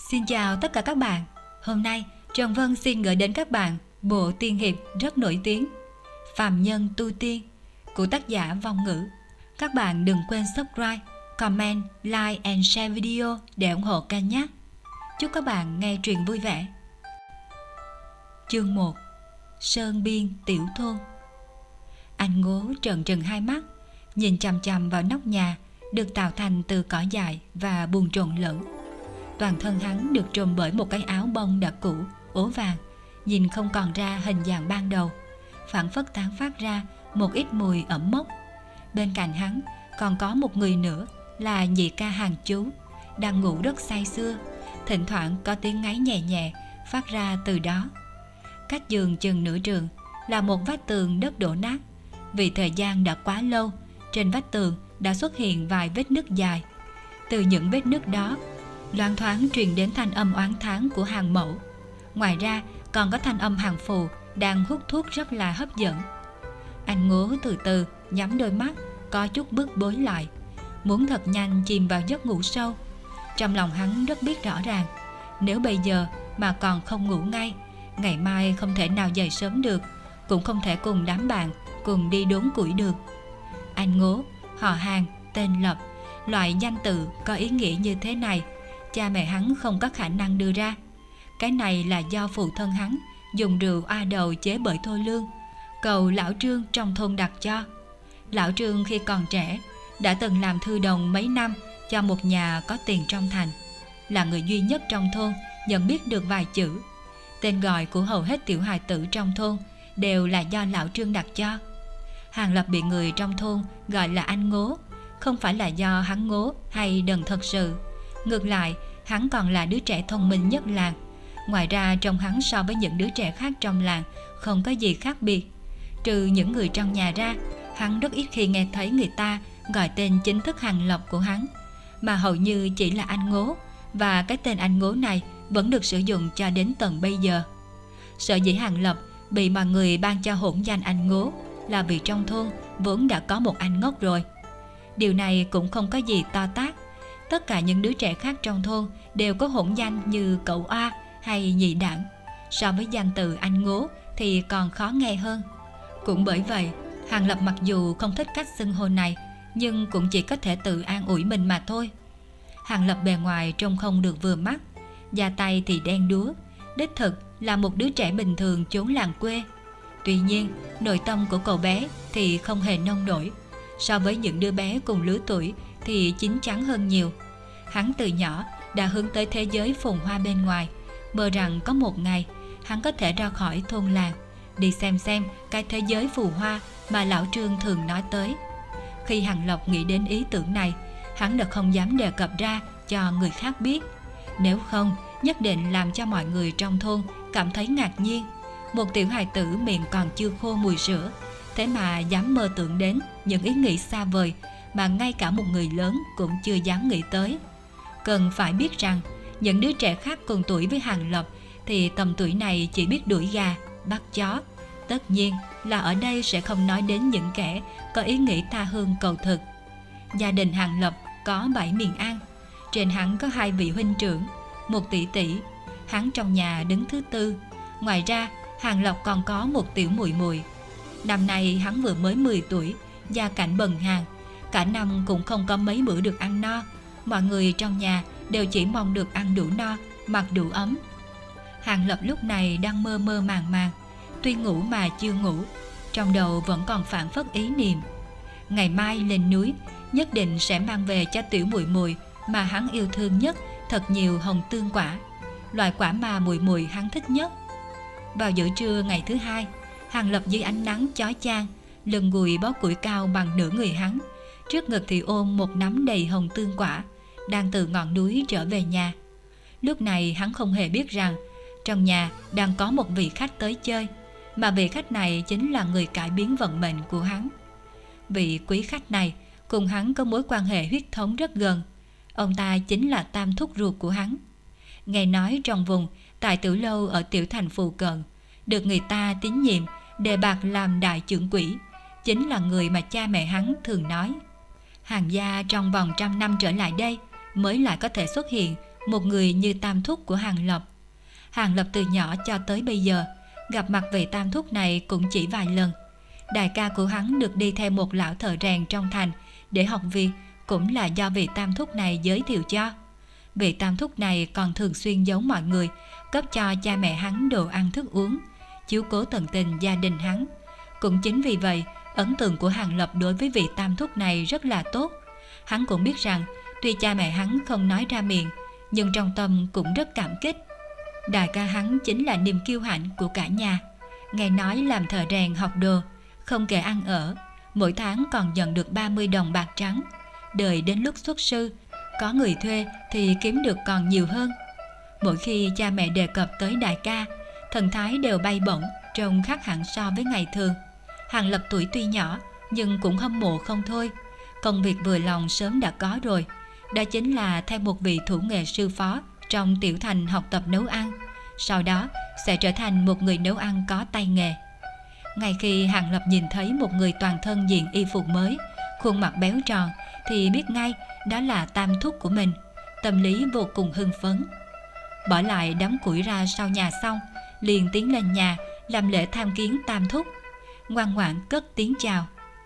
Xin chào tất cả các bạn. Hôm nay Trần Vân xin gửi đến các bạn bộ tiên hiệp rất nổi tiếng Phàm Nhân Tu Tiên của tác giả Vong Ngữ. Các bạn đừng quên subscribe, comment, like and share video để ủng hộ kênh nhé. Chúc các bạn nghe truyện vui vẻ. Chương 1. Sơn Biên Tiểu Thôn. Anh Ngố trợn trừng hai mắt, nhìn chằm chằm vào nóc nhà được tạo thành từ cỏ dại và bùn trộn lẫn. Toàn thân hắn được trùm bởi một cái áo bông đã cũ, ố vàng, nhìn không còn ra hình dạng ban đầu, phảng phất tán phát ra một ít mùi ẩm mốc. Bên cạnh hắn còn có một người nữa là nhị ca Hàng Chú, đang ngủ rất say sưa, thỉnh thoảng có tiếng ngáy nhẹ nhẹ phát ra từ đó. Cách giường chừng nửa trường là một vách tường đất đổ nát. Vì thời gian đã quá lâu, trên vách tường đã xuất hiện vài vết nứt dài. Từ những vết nứt đó loáng thoáng truyền đến thanh âm oán thán của Hàng Mẫu. Ngoài ra còn có thanh âm Hàng Phù đang hút thuốc rất là hấp dẫn. Anh Ngố từ từ nhắm đôi mắt, có chút bức bối lại, muốn thật nhanh chìm vào giấc ngủ sâu. Trong lòng hắn rất biết rõ ràng, nếu bây giờ mà còn không ngủ ngay, ngày mai không thể nào dậy sớm được, cũng không thể cùng đám bạn cùng đi đốn củi được. Anh Ngố, họ Hàng, tên Lập, loại danh tự có ý nghĩa như thế này cha mẹ hắn không có khả năng đưa ra. Cái này là do phụ thân hắn dùng rượu oa đầu chế bởi Thôi Lương, cầu lão Trương trong thôn đặt cho. Lão Trương khi còn trẻ đã từng làm thư đồng mấy năm cho một nhà có tiền trong thành, là người duy nhất trong thôn nhận biết được vài chữ. Tên gọi của hầu hết tiểu hài tử trong thôn đều là do lão Trương đặt cho. Hàng Lập bị người trong thôn gọi là anh Ngố, không phải là do hắn ngố hay đần thật sự. Ngược lại, hắn còn là đứa trẻ thông minh nhất làng. Ngoài ra trông hắn so với những đứa trẻ khác trong làng không có gì khác biệt. Trừ những người trong nhà ra, hắn rất ít khi nghe thấy người ta gọi tên chính thức Hàng Lập của hắn, mà hầu như chỉ là anh Ngố, và cái tên anh Ngố này vẫn được sử dụng cho đến tận bây giờ. Sở dĩ Hàng Lập bị mọi người ban cho hỗn danh anh Ngố là vì trong thôn vốn đã có một anh ngốc rồi. Điều này cũng không có gì to tát. Tất cả những đứa trẻ khác trong thôn đều có hỗn danh như cậu oa hay nhị đảng. So với danh từ anh Ngố thì còn khó nghe hơn. Cũng bởi vậy, Hàng Lập mặc dù không thích cách xưng hô này, nhưng cũng chỉ có thể tự an ủi mình mà thôi. Hàng Lập bề ngoài trông không được vừa mắt, da tay thì đen đúa, đích thực là một đứa trẻ bình thường chốn làng quê. Tuy nhiên, nội tâm của cậu bé thì không hề nông nổi. So với những đứa bé cùng lứa tuổi thì chín chắn hơn nhiều. Hắn từ nhỏ đã hướng tới thế giới phồn hoa bên ngoài, mơ rằng có một ngày hắn có thể ra khỏi thôn làng, đi xem cái thế giới phù hoa mà lão Trương thường nói tới. Khi Hàng Lập nghĩ đến ý tưởng này, hắn đã không dám đề cập ra cho người khác biết. Nếu không, nhất định làm cho mọi người trong thôn cảm thấy ngạc nhiên. Một tiểu hài tử miệng còn chưa khô mùi sữa, thế mà dám mơ tưởng đến những ý nghĩ xa vời mà ngay cả một người lớn cũng chưa dám nghĩ tới. Cần phải biết rằng những đứa trẻ khác cùng tuổi với Hàng Lập thì tầm tuổi này chỉ biết đuổi gà, bắt chó. Tất nhiên là ở đây sẽ không nói đến những kẻ có ý nghĩ tha hương cầu thực. Gia đình Hàng Lập có 7 miệng ăn. Trên hắn có 2 vị huynh trưởng, một tỷ tỷ. Hắn trong nhà đứng thứ tư. Ngoài ra Hàng Lập còn có một tiểu muội muội. Năm nay hắn vừa mới 10 tuổi, gia cảnh bần hàn, cả năm cũng không có mấy bữa được ăn no. Mọi người trong nhà đều chỉ mong được ăn đủ no, mặc đủ ấm. Hàng Lập lúc này đang mơ mơ màng màng, tuy ngủ mà chưa ngủ, trong đầu vẫn còn phảng phất ý niệm. Ngày mai lên núi nhất định sẽ mang về cho tiểu muội muội mà hắn yêu thương nhất thật nhiều hồng tương quả, loại quả mà muội muội hắn thích nhất. Vào giữa trưa ngày thứ hai, Hàng Lập dưới ánh nắng chói chang, lưng gùi bó củi cao bằng nửa người hắn, trước ngực thì ôm một nắm đầy hồng tương quả, đang từ ngọn núi trở về nhà. Lúc này hắn không hề biết rằng trong nhà đang có một vị khách tới chơi, mà vị khách này chính là người cải biến vận mệnh của hắn. Vị quý khách này cùng hắn có mối quan hệ huyết thống rất gần. Ông ta chính là tam thúc ruột của hắn. Nghe nói trong vùng Tài Tử Lâu ở tiểu thành phù cận, được người ta tín nhiệm đề bạt làm đại trưởng quỹ, chính là người mà cha mẹ hắn thường nói. Hàng gia trong vòng 100 năm trở lại đây mới lại có thể xuất hiện một người như tam thúc của Hàng Lập. Hàng Lập từ nhỏ cho tới bây giờ gặp mặt vị tam thúc này cũng chỉ vài lần. Đại ca của hắn được đi theo một lão thợ rèn trong thành để học việc cũng là do vị tam thúc này giới thiệu cho. Vị tam thúc này còn thường xuyên giấu mọi người, cấp cho cha mẹ hắn đồ ăn thức uống, chiếu cố tận tình gia đình hắn. Cũng chính vì vậy, ấn tượng của Hàng Lập đối với vị tam thúc này rất là tốt. Hắn cũng biết rằng tuy cha mẹ hắn không nói ra miệng, nhưng trong tâm cũng rất cảm kích. Đại ca hắn chính là niềm kiêu hãnh của cả nhà. Nghe nói làm thợ rèn học đồ, không kể ăn ở, mỗi tháng còn nhận được 30 đồng bạc trắng. Đợi đến lúc xuất sư, có người thuê thì kiếm được còn nhiều hơn. Mỗi khi cha mẹ đề cập tới đại ca, thần thái đều bay bổng, trông khác hẳn so với ngày thường. Hàng Lập tuổi tuy nhỏ nhưng cũng hâm mộ không thôi. Công việc vừa lòng sớm đã có rồi, đó chính là theo một vị thủ nghệ sư phó trong tiểu thành học tập nấu ăn, sau đó sẽ trở thành một người nấu ăn có tay nghề. Ngay khi Hàng Lập nhìn thấy một người toàn thân diện y phục mới, khuôn mặt béo tròn, thì biết ngay đó là tam thúc của mình. Tâm lý vô cùng hưng phấn. Bỏ lại đám củi ra sau nhà xong, liền tiến lên nhà làm lễ tham kiến tam thúc, ngoan ngoãn cất tiếng chào: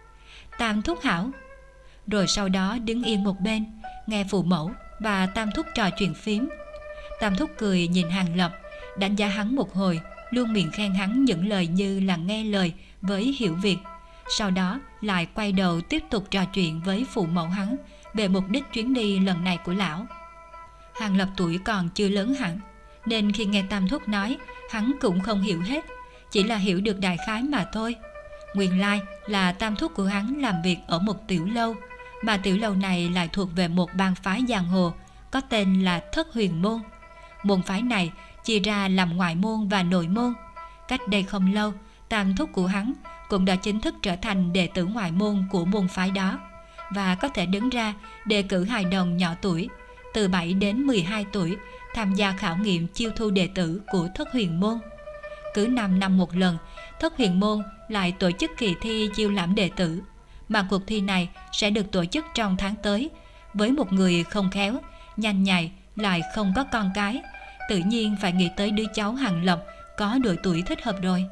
"Tam thúc hảo." Rồi sau đó đứng yên một bên, nghe phụ mẫu và tam thúc trò chuyện phím. Tam thúc cười nhìn Hàng Lập, đánh giá hắn một hồi, luôn miệng khen hắn những lời như là nghe lời với hiểu việc. Sau đó lại quay đầu tiếp tục trò chuyện với phụ mẫu hắn về mục đích chuyến đi lần này của lão. Hàng Lập tuổi còn chưa lớn hẳn, nên khi nghe tam thúc nói, hắn cũng không hiểu hết, chỉ là hiểu được đại khái mà thôi. Nguyên lai là tam thúc của hắn làm việc ở một tiểu lâu, mà tiểu lâu này lại thuộc về một bang phái giang hồ có tên là Thất Huyền Môn. Môn phái này chia ra làm ngoại môn và nội môn. Cách đây không lâu, tam thúc của hắn cũng đã chính thức trở thành đệ tử ngoại môn của môn phái đó, và có thể đứng ra đề cử hài đồng nhỏ tuổi từ 7 đến 12 tuổi tham gia khảo nghiệm chiêu thu đệ tử của Thất Huyền Môn. Cứ 5 năm một lần, Thất Huyền Môn lại tổ chức kỳ thi chiêu lãm đệ tử, mà cuộc thi này sẽ được tổ chức trong tháng tới. Với một người không khéo, nhanh nhạy, lại không có con cái, tự nhiên phải nghĩ tới đứa cháu Hàng Lập có độ tuổi thích hợp rồi.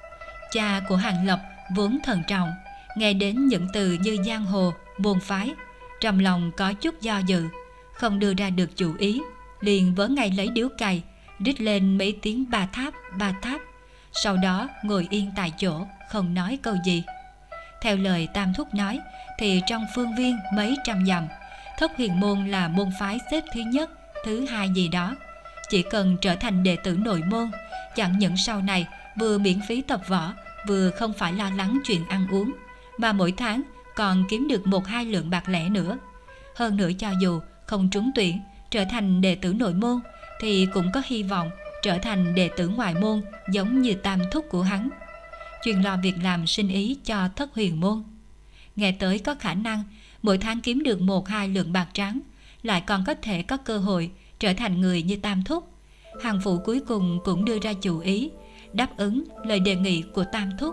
Cha của Hàng Lập vốn thận trọng, nghe đến những từ như giang hồ, môn phái, trong lòng có chút do dự, không đưa ra được chủ ý, liền vớ ngay lấy điếu cày, rít lên mấy tiếng ba tháp, sau đó ngồi yên tại chỗ, không nói câu gì. Theo lời tam thúc nói, thì trong phương viên mấy trăm dặm, Thất Huyền Môn là môn phái xếp thứ nhất, thứ hai gì đó. Chỉ cần trở thành đệ tử nội môn, chẳng những sau này vừa miễn phí tập võ, vừa không phải lo lắng chuyện ăn uống, mà mỗi tháng còn kiếm được 1-2 lượng bạc lẻ nữa. Hơn nữa, cho dù không trúng tuyển trở thành đệ tử nội môn, thì cũng có hy vọng trở thành đệ tử ngoại môn giống như tam thúc của hắn, chuyên lo việc làm sinh ý cho Thất Huyền Môn. Nghe tới có khả năng mỗi tháng kiếm được 1-2 lượng bạc trắng, lại còn có thể có cơ hội trở thành người như tam thúc, Hàng phụ cuối cùng cũng đưa ra chủ ý, đáp ứng lời đề nghị của tam thúc.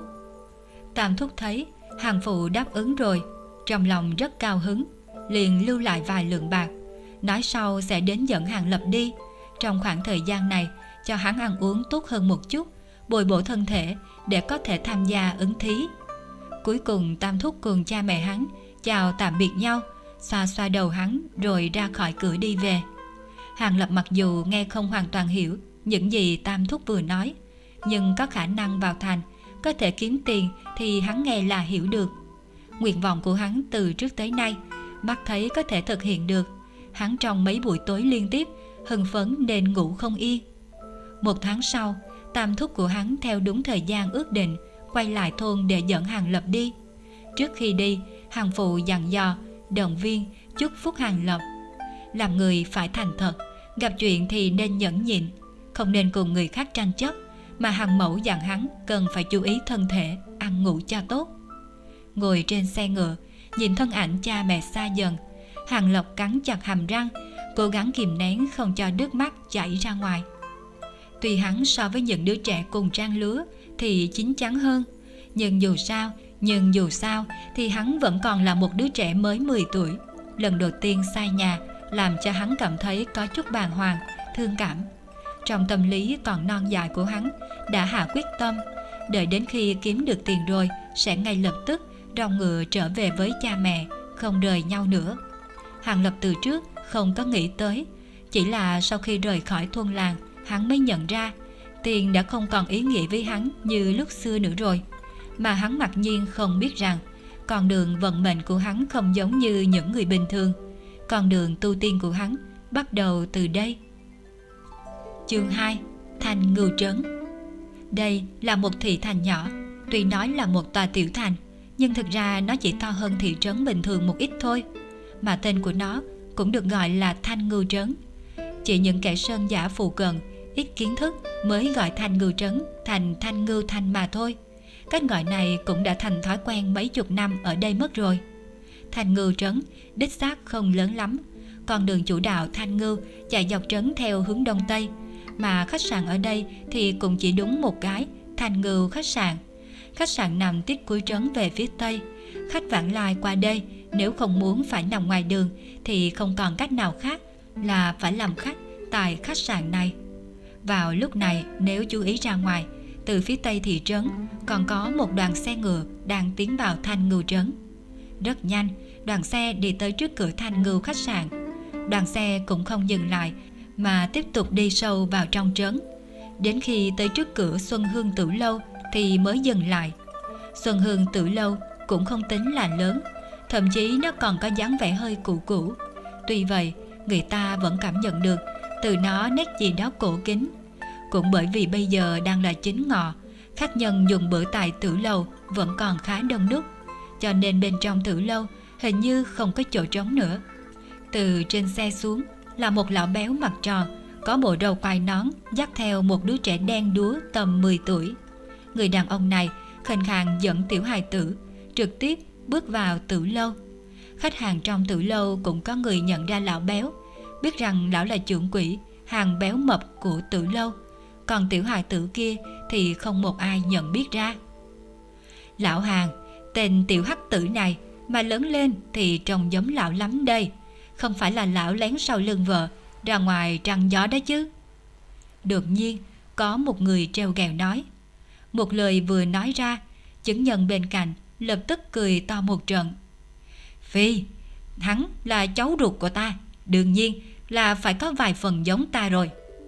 Tam thúc thấy Hàng phụ đáp ứng rồi, trong lòng rất cao hứng, liền lưu lại vài lượng bạc, nói sau sẽ đến dẫn Hàng Lập đi. Trong khoảng thời gian này, cho hắn ăn uống tốt hơn một chút, bồi bổ thân thể để có thể tham gia ứng thí. Cuối cùng tam thúc cùng cha mẹ hắn chào tạm biệt nhau, xoa xoa đầu hắn rồi ra khỏi cửa đi về. Hàng Lập mặc dù nghe không hoàn toàn hiểu những gì tam thúc vừa nói, nhưng có khả năng vào thành, có thể kiếm tiền thì hắn nghe là hiểu được. Nguyện vọng của hắn từ trước tới nay, mắt thấy có thể thực hiện được. Hắn trong mấy buổi tối liên tiếp hưng phấn nên ngủ không yên. 1 tháng sau, tam thúc của hắn theo đúng thời gian ước định quay lại thôn để dẫn Hàng Lập đi. Trước khi đi, Hàng phụ dặn dò, động viên, chúc phúc Hàng Lập. Làm người phải thành thật, gặp chuyện thì nên nhẫn nhịn, không nên cùng người khác tranh chấp, mà Hàng mẫu dặn hắn cần phải chú ý thân thể, ăn ngủ cho tốt. Ngồi trên xe ngựa, nhìn thân ảnh cha mẹ xa dần, Hàng Lập cắn chặt hàm răng, cố gắng kìm nén không cho nước mắt chảy ra ngoài. Tuy hắn so với những đứa trẻ cùng trang lứa thì chín chắn hơn, nhưng dù sao thì hắn vẫn còn là một đứa trẻ mới 10 tuổi, lần đầu tiên xa nhà làm cho hắn cảm thấy có chút bàng hoàng, thương cảm. Trong tâm lý còn non dại của hắn đã hạ quyết tâm, đợi đến khi kiếm được tiền rồi sẽ ngay lập tức rong ngựa trở về với cha mẹ, không rời nhau nữa. Hàng Lập từ trước không có nghĩ tới, chỉ là sau khi rời khỏi thôn làng, hắn mới nhận ra tiền đã không còn ý nghĩa với hắn như lúc xưa nữa rồi. Mà hắn mặc nhiên không biết rằng con đường vận mệnh của hắn không giống như những người bình thường. Con đường tu tiên của hắn bắt đầu từ đây. Chương 2. Thanh Ngưu Trấn. Đây là một thị thành nhỏ, tuy nói là một tòa tiểu thành, nhưng thực ra nó chỉ to hơn thị trấn bình thường một ít thôi. Mà tên của nó cũng được gọi là Thanh Ngưu Trấn. Chỉ những kẻ sơn giả phù cận, ít kiến thức mới gọi Thanh Ngưu Trấn thành Thanh Ngưu Thành mà thôi. Cách gọi này cũng đã thành thói quen mấy chục năm ở đây mất rồi. Thanh Ngưu Trấn đích xác không lớn lắm. Con đường chủ đạo Thanh Ngưu chạy dọc trấn theo hướng đông tây, mà khách sạn ở đây thì cũng chỉ đúng một cái, Thanh Ngưu khách sạn. Khách sạn nằm tít cuối trấn về phía tây. Khách vãng lai qua đây nếu không muốn phải nằm ngoài đường thì không còn cách nào khác là phải làm khách tại khách sạn này. Vào lúc này, nếu chú ý ra ngoài, từ phía tây thị trấn còn có một đoàn xe ngựa đang tiến vào Thanh Ngưu Trấn. Rất nhanh, đoàn xe đi tới trước cửa Thanh Ngưu khách sạn. Đoàn xe cũng không dừng lại mà tiếp tục đi sâu vào trong trấn. Đến khi tới trước cửa Xuân Hương Tử Lâu thì mới dừng lại. Xuân Hương Tử Lâu cũng không tính là lớn, thậm chí nó còn có dáng vẻ hơi cũ cũ. Tuy vậy, người ta vẫn cảm nhận được từ nó nét gì đó cổ kính. Cũng bởi vì bây giờ đang là chính ngọ, khách nhân dùng bữa tại Tử Lâu vẫn còn khá đông đúc, cho nên bên trong Tử Lâu hình như không có chỗ trống nữa. Từ trên xe xuống là một lão béo mặt tròn, có bộ râu quai nón, dắt theo một đứa trẻ đen đúa tầm 10 tuổi. Người đàn ông này khênh khàng dẫn tiểu hài tử trực tiếp bước vào Tử Lâu. Khách hàng trong Tử Lâu cũng có người nhận ra lão béo, biết rằng lão là trưởng quỹ hàng béo mập của Tử Lâu. Còn tiểu hài tử kia thì không một ai nhận biết ra. Lão hàng, tên tiểu hắc tử này mà lớn lên thì trông giống lão lắm đây. Không phải là lão lén sau lưng vợ ra ngoài trăng gió đó chứ? Đột nhiên có một người trêu ghẹo nói. Một lời vừa nói ra, chứng nhân bên cạnh lập tức cười to một trận. Phi, hắn là cháu ruột của ta, đương nhiên là phải có vài phần giống ta rồi.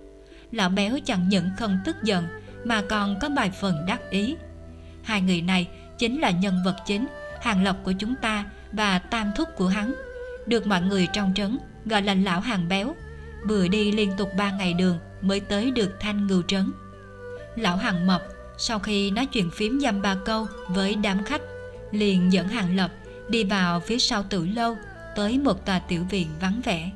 Lão béo chẳng những không tức giận mà còn có vài phần đắc ý. Hai người này chính là nhân vật chính, hàng Lộc của chúng ta và tam thúc của hắn, được mọi người trong trấn gọi là lão hàng béo. Vừa đi liên tục 3 ngày đường mới tới được Thanh Ngưu Trấn. Lão hàng mập sau khi nói chuyện phím dăm ba câu với đám khách, liền dẫn hàng Lập đi vào phía sau Tử Lâu, tới một tòa tiểu viện vắng vẻ.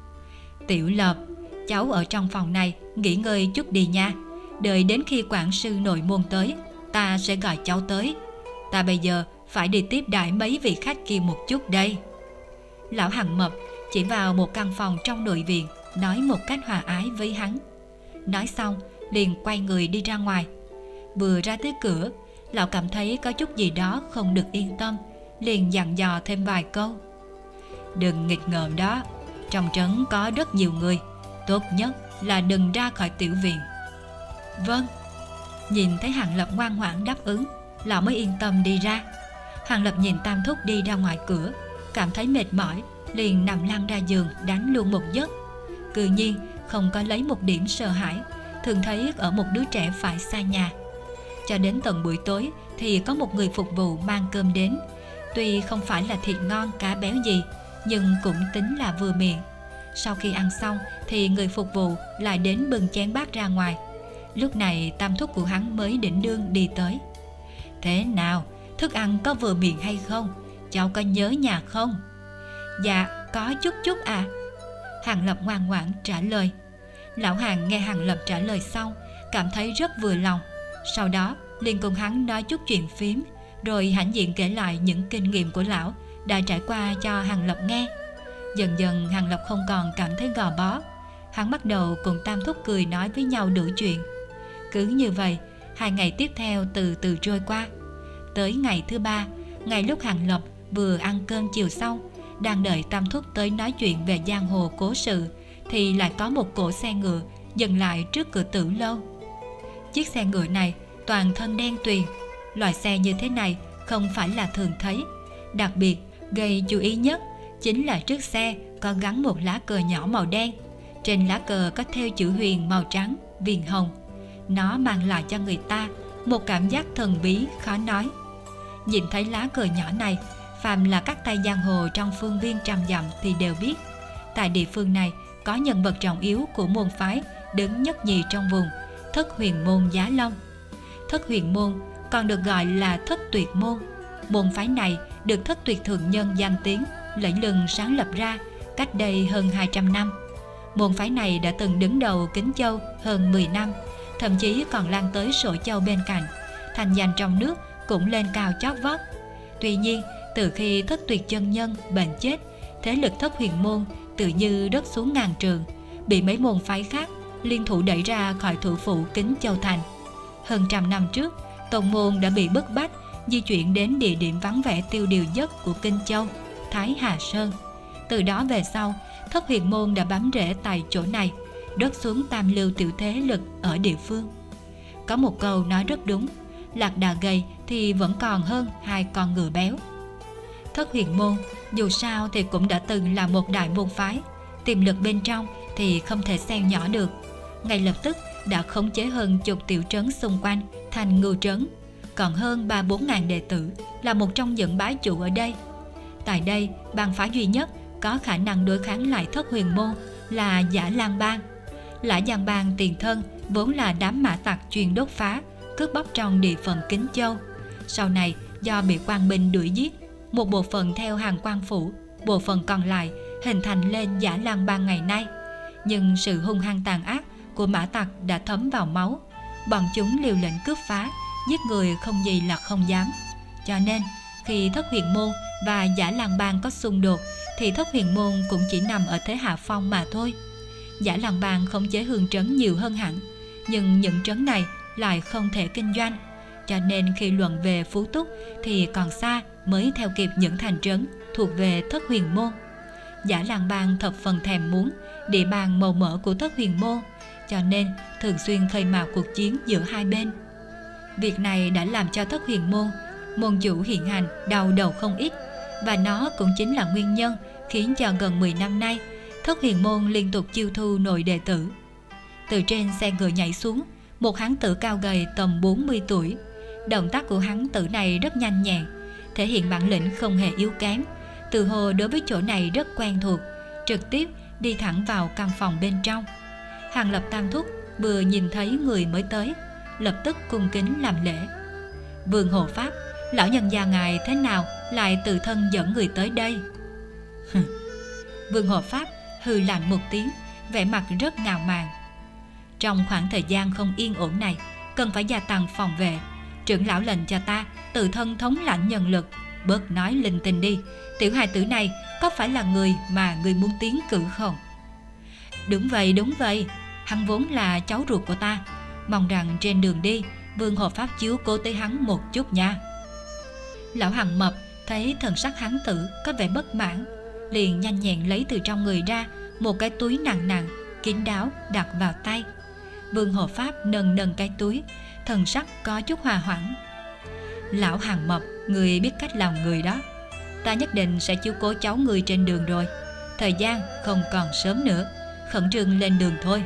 Tiểu Lập, cháu ở trong phòng này nghỉ ngơi chút đi nha. Đợi đến khi quản sư nội môn tới, ta sẽ gọi cháu tới. Ta bây giờ phải đi tiếp đãi mấy vị khách kia một chút đây. Lão hàng mập chỉ vào một căn phòng trong nội viện, nói một cách hòa ái với hắn. Nói xong liền quay người đi ra ngoài. Vừa ra tới cửa, lão cảm thấy có chút gì đó không được yên tâm, liền dặn dò thêm vài câu. Đừng nghịch ngợm đó, trong trấn có rất nhiều người, tốt nhất là đừng ra khỏi tiểu viện. Vâng. Nhìn thấy Hàng Lập ngoan ngoãn đáp ứng, lão mới yên tâm đi ra. Hàng Lập nhìn tam thúc đi ra ngoài cửa, cảm thấy mệt mỏi, liền nằm lăn ra giường đánh luôn một giấc. Cự nhiên không có lấy một điểm sợ hãi, thường thấy ở một đứa trẻ phải xa nhà. Cho đến tận buổi tối thì có một người phục vụ mang cơm đến. Tuy không phải là thịt ngon cá béo gì, nhưng cũng tính là vừa miệng. Sau khi ăn xong thì người phục vụ lại đến bưng chén bát ra ngoài. Lúc này tam thúc của hắn mới đỉnh đương đi tới. Thế nào, thức ăn có vừa miệng hay không? Cháu có nhớ nhà không? Dạ, có chút chút à. Hàng Lập ngoan ngoãn trả lời. Lão Hàng nghe Hàng Lập trả lời xong, cảm thấy rất vừa lòng. Sau đó liền cùng hắn nói chút chuyện phím, rồi hãnh diện kể lại những kinh nghiệm của lão đã trải qua cho Hàng Lập nghe. Dần dần Hàng Lập không còn cảm thấy gò bó. Hắn bắt đầu cùng tam thúc cười nói với nhau đủ chuyện. Cứ như vậy 2 ngày tiếp theo từ từ trôi qua. Tới ngày thứ 3, ngày lúc Hàng Lập vừa ăn cơm chiều xong đang đợi Tam Thúc tới nói chuyện về giang hồ cố sự, thì lại có một cỗ xe ngựa dừng lại trước cửa Tử lâu. Chiếc xe ngựa này toàn thân đen tuyền. Loại xe như thế này không phải là thường thấy. Đặc biệt gây chú ý nhất chính là trước xe có gắn một lá cờ nhỏ màu đen. Trên lá cờ có thêu chữ huyền màu trắng, viền hồng. Nó mang lại cho người ta một cảm giác thần bí khó nói. Nhìn thấy lá cờ nhỏ này, phàm là các tay giang hồ trong phương viên trăm dặm thì đều biết, tại địa phương này có nhân vật trọng yếu của môn phái đứng nhất nhì trong vùng, Thất Huyền môn Giá Long. Thất Huyền môn còn được gọi là Thất Tuyệt môn. Môn phái này được Thất Tuyệt thượng nhân danh tiếng lẫy lừng sáng lập ra cách đây hơn 200 năm. Môn phái này đã từng đứng đầu Kính Châu hơn 10 năm, thậm chí còn lan tới Sổ Châu bên cạnh, thành danh trong nước cũng lên cao chót vót. Tuy nhiên, từ khi Thất Tuyệt chân nhân bệnh chết, thế lực Thất Huyền môn tự như rớt xuống ngàn trường, bị mấy môn phái khác liên thủ đẩy ra khỏi thủ phủ Kính Châu thành. Hơn trăm năm trước, tông môn đã bị bức bách di chuyển đến địa điểm vắng vẻ tiêu điều nhất của Kinh Châu, Thái Hà Sơn. Từ đó về sau, Thất Huyền môn đã bám rễ tại chỗ này, rớt xuống tam lưu tiểu thế lực ở địa phương. Có một câu nói rất đúng: lạc đà gầy thì vẫn còn hơn hai con ngựa béo. Thất Huyền môn dù sao thì cũng đã từng là một đại môn phái, tiềm lực bên trong thì không thể xen nhỏ được. Ngay lập tức đã khống chế hơn chục tiểu trấn xung quanh thành Ngưu trấn, còn hơn 3-4 ngàn đệ tử, là một trong những bá chủ ở đây. Tại đây, bang phái duy nhất có khả năng đối kháng lại Thất Huyền môn là Giả Lang bang. Lã Giang bang tiền thân vốn là đám mã tặc chuyên đốt phá, cướp bóc trong địa phận Kính Châu. Sau này do bị quan binh đuổi giết, một bộ phận theo hàng quan phủ, bộ phận còn lại hình thành lên Giả Lang bang ngày nay. Nhưng sự hung hăng tàn ác của mã tặc đã thấm vào máu, bọn chúng liều lĩnh cướp phá, giết người không gì là không dám. Cho nên khi Thất Huyền môn và Giả Lang bang có xung đột thì Thất Huyền môn cũng chỉ nằm ở thế hạ phong mà thôi. Giả Lang bang khống chế hương trấn nhiều hơn hẳn, nhưng những trấn này lại không thể kinh doanh, cho nên khi luận về phú túc thì còn xa mới theo kịp những thành trấn thuộc về Thất Huyền môn. Giả Lang bang thập phần thèm muốn địa bàn màu mỡ của Thất Huyền môn, cho nên thường xuyên khơi mào cuộc chiến giữa hai bên. Việc này đã làm cho Thất Huyền môn môn chủ hiện hành đau đầu không ít, và nó cũng chính là nguyên nhân khiến cho gần 10 năm nay Thất Huyền môn liên tục chiêu thu nội đệ tử. Từ trên xe ngựa nhảy xuống một hán tử cao gầy tầm 40 tuổi. Động tác của hán tử này rất nhanh nhẹn, thể hiện bản lĩnh không hề yếu kém. Từ hồ đối với chỗ này rất quen thuộc, trực tiếp đi thẳng vào căn phòng bên trong. Hàng Lập Tam Thúc vừa nhìn thấy người mới tới, lập tức cung kính làm lễ. Vương hộ pháp, lão nhân gia ngài thế nào lại tự thân dẫn người tới đây? Vương hộ pháp hừ lạnh một tiếng, vẻ mặt rất ngạo mạn. Trong khoảng thời gian không yên ổn này, cần phải gia tăng phòng vệ. Trưởng lão lệnh cho ta tự thân thống lãnh nhân lực. Bớt nói linh tinh đi, tiểu hài tử này có phải là người mà người muốn tiến cử không? Đúng vậy, hắn vốn là cháu ruột của ta. Mong rằng trên đường đi Vương hộ pháp chiếu cố tới hắn một chút nha. Lão Hằng Mập thấy thần sắc hán tử có vẻ bất mãn, liền nhanh nhẹn lấy từ trong người ra một cái túi nặng nặng, kín đáo đặt vào tay. Vương hộ pháp nâng cái túi, thần sắc có chút hòa hoãn. Lão Hằng Mập, người biết cách làm người đó. Ta nhất định sẽ chiếu cố cháu người trên đường rồi. Thời gian không còn sớm nữa, khẩn trương lên đường thôi.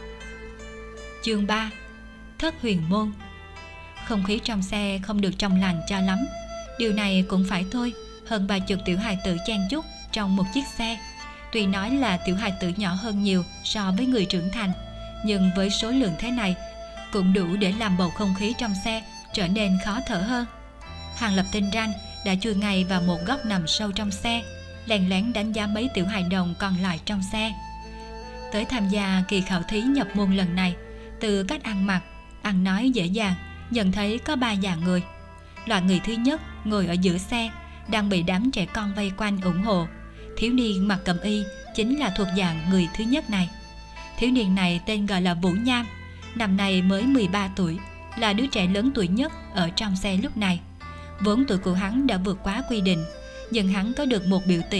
Chương 3. Thất Huyền môn. Không khí trong xe không được trong lành cho lắm. Điều này cũng phải thôi, hơn 30 tiểu hài tử chen chúc trong một chiếc xe. Tuy nói là tiểu hài tử nhỏ hơn nhiều so với người trưởng thành, nhưng với số lượng thế này cũng đủ để làm bầu không khí trong xe trở nên khó thở hơn. Hàng Lập Tinh Ranh đã chui ngay vào một góc nằm sâu trong xe, lén lén đánh giá mấy tiểu hài đồng còn lại trong xe. Tới tham gia kỳ khảo thí nhập môn lần này, từ cách ăn mặc, ăn nói dễ dàng nhận thấy có 3 dạng người. Loại người thứ nhất ngồi ở giữa xe, đang bị đám trẻ con vây quanh ủng hộ. Thiếu niên mặc cẩm y chính là thuộc dạng người thứ nhất này. Thiếu niên này tên gọi là Vũ Nham, năm nay mới 13 tuổi, là đứa trẻ lớn tuổi nhất ở trong xe lúc này. Vốn tuổi của hắn đã vượt quá quy định, nhưng hắn có được một biểu tỷ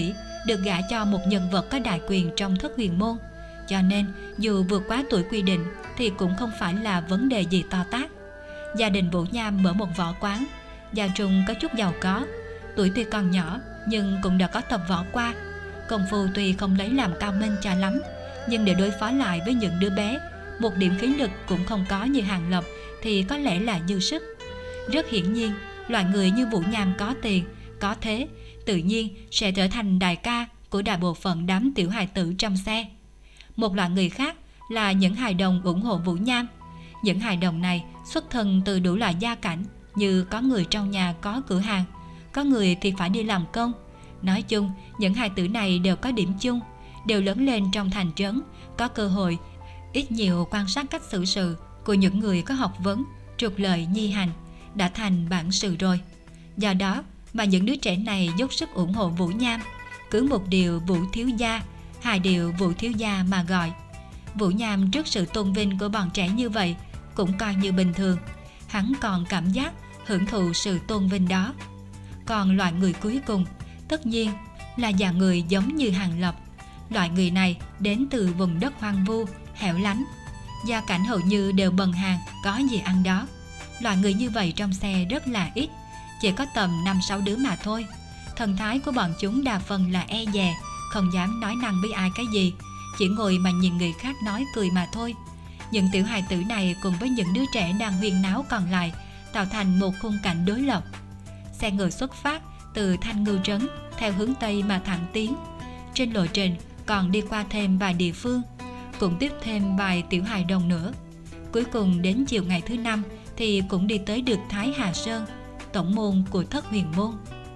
được gả cho một nhân vật có đại quyền trong Thất Huyền môn, cho nên dù vượt quá tuổi quy định thì cũng không phải là vấn đề gì to tát. Gia đình Vũ Nham mở một võ quán, gia trung có chút giàu có, tuổi tuy còn nhỏ nhưng cũng đã có tập võ qua. Công phu tuy không lấy làm cao minh cho lắm, nhưng để đối phó lại với những đứa bé, một điểm khí lực cũng không có như Hàng Lập thì có lẽ là dư sức. Rất hiển nhiên, loại người như Vũ Nham có tiền, có thế, tự nhiên sẽ trở thành đại ca của đại bộ phận đám tiểu hài tử trong xe. Một loại người khác là những hài đồng ủng hộ Vũ Nham. Những hài đồng này xuất thân từ đủ loại gia cảnh, như có người trong nhà có cửa hàng, có người thì phải đi làm công. Nói chung, những hài tử này đều có điểm chung, đều lớn lên trong thành trấn, có cơ hội ít nhiều quan sát cách xử sự của những người có học vấn, trục lợi nhi hành, đã thành bản sự rồi. Do đó mà những đứa trẻ này dốc sức ủng hộ Vũ Nham, cứ một điều Vũ thiếu gia, hai điều Vũ thiếu gia mà gọi. Vũ Nham trước sự tôn vinh của bọn trẻ như vậy cũng coi như bình thường, hắn còn cảm giác hưởng thụ sự tôn vinh đó. Còn loại người cuối cùng tất nhiên là dạng người giống như Hàng Lập. Loại người này đến từ vùng đất hoang vu, hẻo lánh, gia cảnh hầu như đều bần hàn, có gì ăn đó. Loại người như vậy trong xe rất là ít, chỉ có tầm 5-6 đứa mà thôi. Thần thái của bọn chúng đa phần là e dè, không dám nói năng với ai cái gì, chỉ ngồi mà nhìn người khác nói cười mà thôi. Những tiểu hài tử này cùng với những đứa trẻ đang huyên náo còn lại tạo thành một khung cảnh đối lập. Xe ngựa xuất phát từ Thanh Ngưu Trấn theo hướng Tây mà thẳng tiến. Trên lộ trình còn đi qua thêm vài địa phương, cũng tiếp thêm vài tiểu hài đồng nữa. Cuối cùng đến chiều ngày thứ 5 thì cũng đi tới được Thái Hà Sơn, tổng môn của Thất Huyền môn.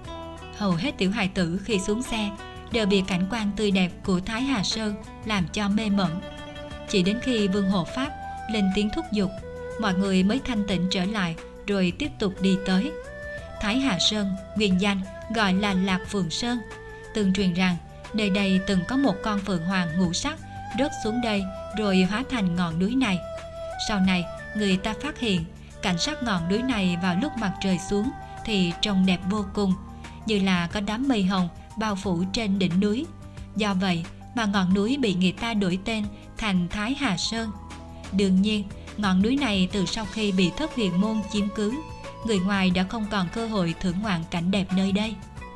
Hầu hết tiểu hài tử khi xuống xe đều bị cảnh quan tươi đẹp của Thái Hà Sơn làm cho mê mẩn. Chỉ đến khi Vương Hộ Pháp lên tiếng thúc giục, mọi người mới thanh tịnh trở lại rồi tiếp tục đi tới. Thái Hà Sơn nguyên danh gọi là Lạc Phượng Sơn. Tương truyền rằng nơi đây từng có một con phượng hoàng ngũ sắc rớt xuống đây rồi hóa thành ngọn núi này. Sau này người ta phát hiện cảnh sắc ngọn núi này vào lúc mặt trời xuống thì trông đẹp vô cùng, như là có đám mây hồng bao phủ trên đỉnh núi. Do vậy mà ngọn núi bị người ta đổi tên thành Thái Hà Sơn. Đương nhiên, ngọn núi này từ sau khi bị Thất Huyền môn chiếm cứ, người ngoài đã không còn cơ hội thưởng ngoạn cảnh đẹp nơi đây.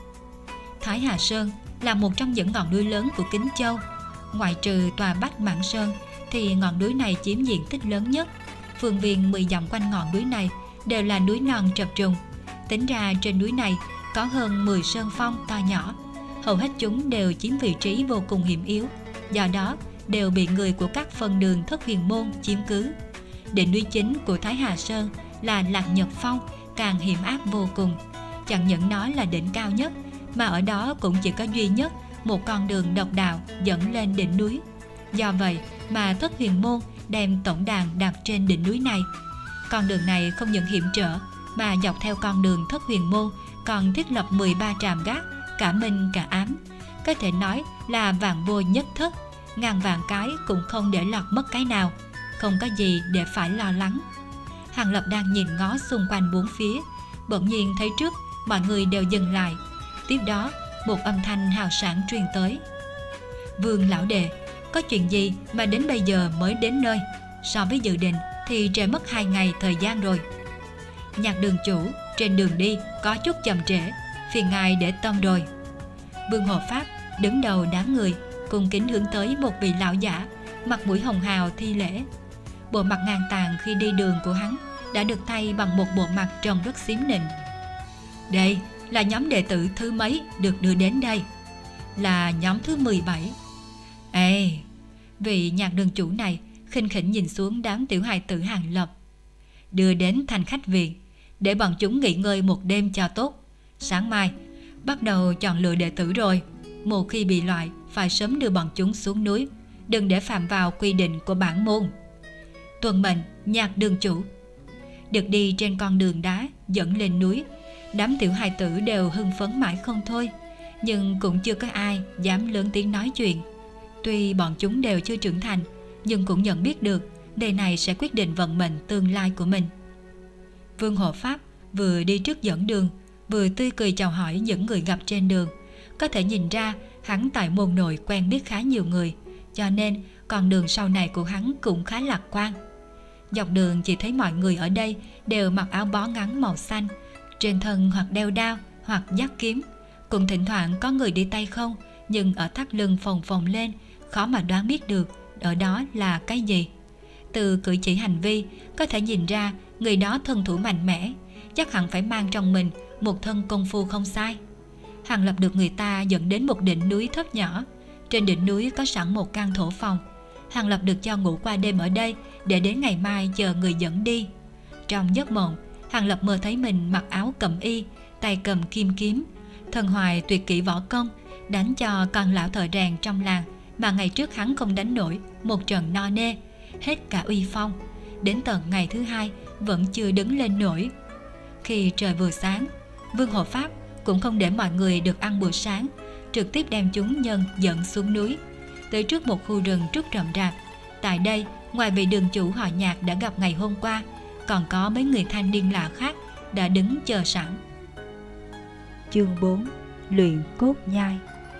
Thái Hà Sơn là một trong những ngọn núi lớn của Kính Châu. Ngoại trừ tòa Bách Mãn Sơn thì ngọn núi này chiếm diện tích lớn nhất. Phương viên 10 dặm quanh ngọn núi này đều là núi non chập trùng. Tính ra trên núi này có hơn 10 sơn phong to nhỏ. Hầu hết chúng đều chiếm vị trí vô cùng hiểm yếu, do đó đều bị người của các phân đường Thất Huyền môn chiếm cứ. Đỉnh núi chính của Thái Hà Sơn là Lạc Nhật Phong càng hiểm ác vô cùng. Chẳng những nó là đỉnh cao nhất, mà ở đó cũng chỉ có duy nhất một con đường độc đạo dẫn lên đỉnh núi. Do vậy mà Thất Huyền môn đem tổng đàn đặt trên đỉnh núi này. Con đường này không những hiểm trở, mà dọc theo con đường Thất Huyền môn còn thiết lập 13 trạm gác, cả minh cả ám. Có thể nói là vạn vô nhất thất, ngàn vạn cái cũng không để lọt mất cái nào, không có gì để phải lo lắng. Hàng Lập đang nhìn ngó xung quanh bốn phía, bỗng nhiên thấy trước mọi người đều dừng lại. Tiếp đó một âm thanh hào sảng truyền tới: Vương lão đệ, có chuyện gì mà đến bây giờ mới đến nơi? So với dự định thì trễ mất 2 ngày thời gian rồi. Nhạc đường chủ, trên đường đi có chút chậm trễ, phiền ngài để tâm rồi. Vương Hộ Pháp đứng đầu đám người, cung kính hướng tới một vị lão giả, mặt mũi hồng hào thi lễ. Bộ mặt ngang tàn khi đi đường của hắn đã được thay bằng một bộ mặt trông rất xím nịnh. Đây là nhóm đệ tử thứ mấy được đưa đến đây? Là nhóm thứ 17. Ê, vị nhạc đường chủ này khinh khỉnh nhìn xuống đám tiểu hài tử Hàng Lập. Đưa đến thành khách viện, để bọn chúng nghỉ ngơi một đêm cho tốt. Sáng mai bắt đầu chọn lựa đệ tử rồi. Một khi bị loại phải sớm đưa bọn chúng xuống núi, đừng để phạm vào quy định của bản môn. Tuân mệnh, nhạc đường chủ. Được đi trên con đường đá dẫn lên núi, đám tiểu hài tử đều hưng phấn mãi không thôi, nhưng cũng chưa có ai dám lớn tiếng nói chuyện. Tuy bọn chúng đều chưa trưởng thành, nhưng cũng nhận biết được đề này sẽ quyết định vận mệnh tương lai của mình. Vương Hộ Pháp vừa đi trước dẫn đường, vừa tươi cười chào hỏi những người gặp trên đường. Có thể nhìn ra Hắn tại môn nội quen biết khá nhiều người, cho nên con đường sau này của hắn cũng khá lạc quan. Dọc đường chỉ thấy mọi người ở đây đều mặc áo bó ngắn màu xanh, trên thân hoặc đeo đao hoặc dắt kiếm. Cũng thỉnh thoảng có người đi tay không, nhưng ở thắt lưng phồng phồng lên, khó mà đoán biết được ở đó là cái gì. Từ cử chỉ hành vi có thể nhìn ra người đó thân thủ mạnh mẽ, chắc hẳn phải mang trong mình một thân công phu không sai. Hàng Lập được người ta dẫn đến một đỉnh núi thấp nhỏ. Trên đỉnh núi có sẵn một căn thổ phòng. Hàng Lập được cho ngủ qua đêm ở đây để đến ngày mai chờ người dẫn đi. Trong giấc mộng, Hàng Lập mơ thấy mình mặc áo cẩm y, tay cầm kim kiếm, thần hoài tuyệt kỹ võ công, đánh cho con lão thợ rèn trong làng mà ngày trước hắn không đánh nổi một trận no nê, hết cả uy phong. Đến tận ngày thứ hai vẫn chưa đứng lên nổi. Khi trời vừa sáng, Vương Hộ Pháp cũng không để mọi người được ăn bữa sáng, trực tiếp đem chúng nhân dẫn xuống núi, tới trước một khu rừng trúc rậm rạp. Tại đây, ngoài vị đường chủ họ Nhạc đã gặp ngày hôm qua, còn có mấy người thanh niên lạ khác đã đứng chờ sẵn. Chương 4. Luyện cốt nhai.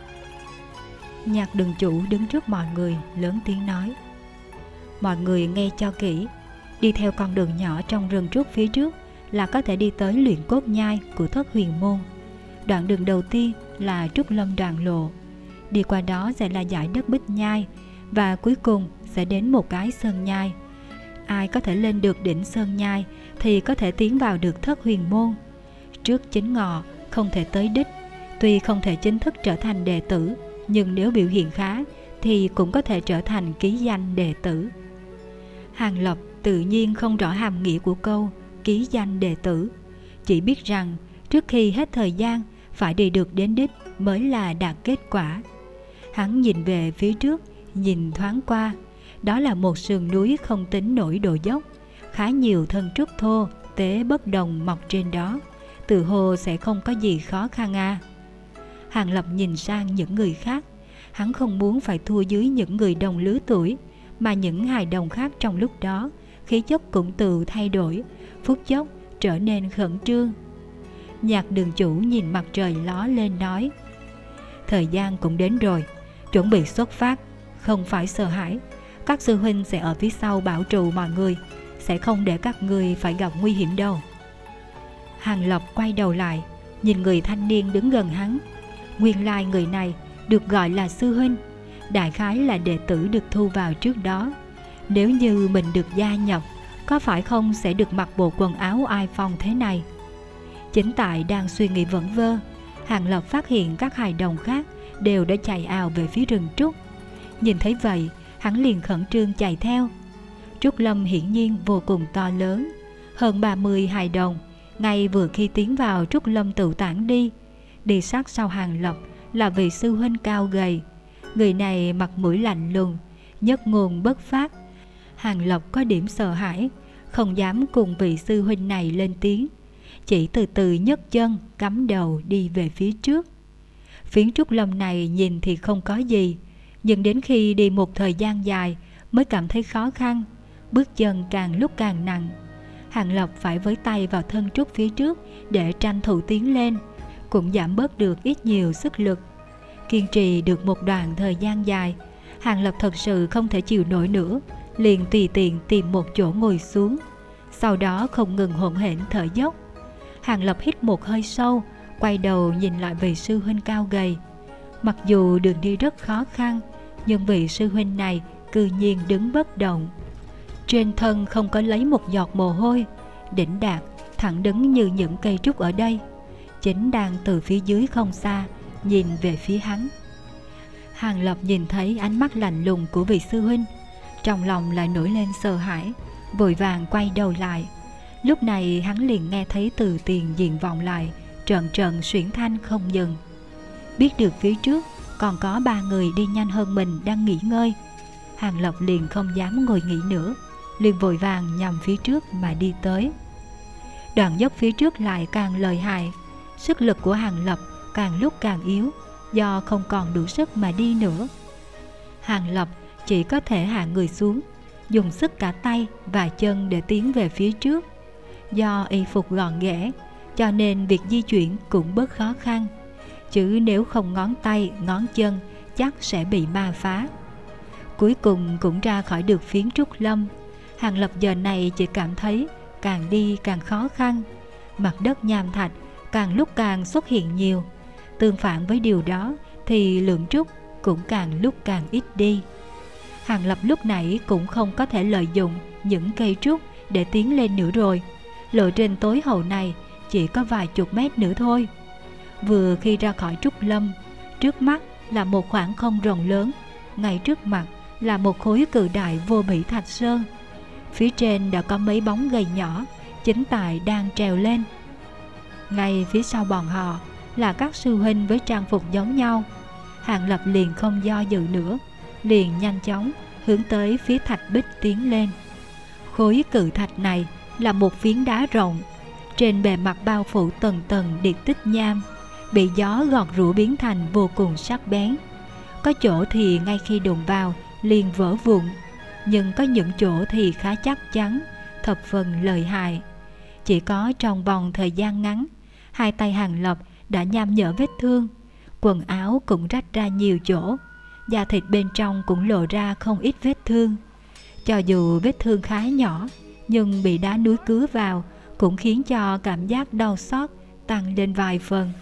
Nhạc đường chủ đứng trước mọi người lớn tiếng nói: mọi người nghe cho kỹ, đi theo con đường nhỏ trong rừng trúc phía trước là có thể đi tới luyện cốt nhai của Thất Huyền Môn. Đoạn đường đầu tiên là Trúc Lâm Đoạn Lộ, đi qua đó sẽ là dải đất Bích Nhai, và cuối cùng sẽ đến một cái sơn nhai. Ai có thể lên được đỉnh sơn nhai thì có thể tiến vào được Thất Huyền Môn. Trước chính ngọ không thể tới đích, tuy không thể chính thức trở thành đệ tử, nhưng nếu biểu hiện khá thì cũng có thể trở thành ký danh đệ tử. Hàng Lập tự nhiên không rõ hàm nghĩa của câu ký danh đệ tử, chỉ biết rằng trước khi hết thời gian phải đi được đến đích mới là đạt kết quả. Hắn nhìn về phía trước, nhìn thoáng qua, đó là một sườn núi không tính nổi độ dốc, khá nhiều thân trúc thô tế bất đồng mọc trên đó, tự hồ sẽ không có gì khó khăn à. Hàng Lập nhìn sang những người khác, hắn không muốn phải thua dưới những người đồng lứa tuổi, mà những hài đồng khác trong lúc đó khí chất cũng tự thay đổi, phút chốc trở nên khẩn trương. Nhạc đường chủ nhìn mặt trời ló lên nói: thời gian cũng đến rồi, chuẩn bị xuất phát, không phải sợ hãi, các sư huynh sẽ ở phía sau bảo trụ mọi người, sẽ không để các người phải gặp nguy hiểm đâu. Hàng Lập quay đầu lại, nhìn người thanh niên đứng gần hắn. Nguyên lai người này được gọi là sư huynh, đại khái là đệ tử được thu vào trước đó. Nếu như mình được gia nhập, có phải không sẽ được mặc bộ quần áo oai phong thế này? Chính tại đang suy nghĩ vẩn vơ, Hàng Lập phát hiện các hài đồng khác đều đã chạy ào về phía rừng trúc. Nhìn thấy vậy, hắn liền khẩn trương chạy theo. Trúc lâm hiển nhiên vô cùng to lớn, hơn 30 hài đồng, ngay vừa khi tiến vào trúc lâm tự tản đi. Đi sát sau Hàng Lập là vị sư huynh cao gầy. Người này mặt mũi lạnh lùng, nhất ngôn bất phát. Hàng Lập có điểm sợ hãi, không dám cùng vị sư huynh này lên tiếng, chỉ từ từ nhấc chân cắm đầu đi về phía trước. Phiến trúc lâm này nhìn thì không có gì, nhưng đến khi đi một thời gian dài mới cảm thấy khó khăn, bước chân càng lúc càng nặng. Hàng Lập phải với tay vào thân trúc phía trước để tranh thủ tiến lên, cũng giảm bớt được ít nhiều sức lực. Kiên trì được một đoạn thời gian dài, Hàng Lập thật sự không thể chịu nổi nữa, liền tùy tiện tìm một chỗ ngồi xuống, sau đó không ngừng hỗn hển thở dốc. Hàng Lập hít một hơi sâu, quay đầu nhìn lại vị sư huynh cao gầy. Mặc dù đường đi rất khó khăn, nhưng vị sư huynh này cư nhiên đứng bất động, trên thân không có lấy một giọt mồ hôi, đỉnh đạt thẳng đứng như những cây trúc ở đây, chính đang từ phía dưới không xa nhìn về phía hắn. Hàng Lập nhìn thấy ánh mắt lạnh lùng của vị sư huynh, trong lòng lại nổi lên sợ hãi, vội vàng quay đầu lại. Lúc này hắn liền nghe thấy từ tiền diện vọng lại trận trận xuyển thanh không dừng. Biết được phía trước còn có 3 người đi nhanh hơn mình đang nghỉ ngơi, Hàng Lập liền không dám ngồi nghỉ nữa, liền vội vàng nhằm phía trước mà đi tới. Đoạn dốc phía trước lại càng lợi hại, sức lực của Hàng Lập càng lúc càng yếu, do không còn đủ sức mà đi nữa. Hàng Lập chỉ có thể hạ người xuống, dùng sức cả tay và chân để tiến về phía trước. Do y phục gọn ghẽ, cho nên việc di chuyển cũng bớt khó khăn. chứ nếu không ngón tay, ngón chân chắc sẽ bị ma phá. Cuối cùng cũng ra khỏi được phiến trúc lâm. Hàng Lập giờ này chỉ cảm thấy càng đi càng khó khăn. Mặt đất nham thạch càng lúc càng xuất hiện nhiều. Tương phản với điều đó thì lượng trúc cũng càng lúc càng ít đi. Hàng Lập lúc nãy cũng không có thể lợi dụng những cây trúc để tiến lên nữa rồi. Lộ trình tối hậu này chỉ có vài chục mét nữa thôi. Vừa khi ra khỏi trúc lâm, trước mắt là một khoảng không rộng lớn. Ngay trước mặt là một khối cự đại vô bỉ thạch sơn. Phía trên đã có mấy bóng gầy nhỏ chính tại đang trèo lên. Ngay phía sau bọn họ là các sư huynh với trang phục giống nhau. Hàng Lập liền không do dự nữa, liền nhanh chóng hướng tới phía thạch bích tiến lên. Khối cự thạch này là một phiến đá rộng, trên bề mặt bao phủ tầng tầng điện tích nham, bị gió gọt rũa biến thành vô cùng sắc bén. Có chỗ thì ngay khi đụng vào liền vỡ vụn, nhưng có những chỗ thì khá chắc chắn, thập phần lợi hại. Chỉ có trong vòng thời gian ngắn, hai tay Hàng Lập đã nham nhở vết thương, quần áo cũng rách ra nhiều chỗ, da thịt bên trong cũng lộ ra không ít vết thương. Cho dù vết thương khá nhỏ, nhưng bị đá núi cứa vào cũng khiến cho cảm giác đau xót tăng lên vài phần.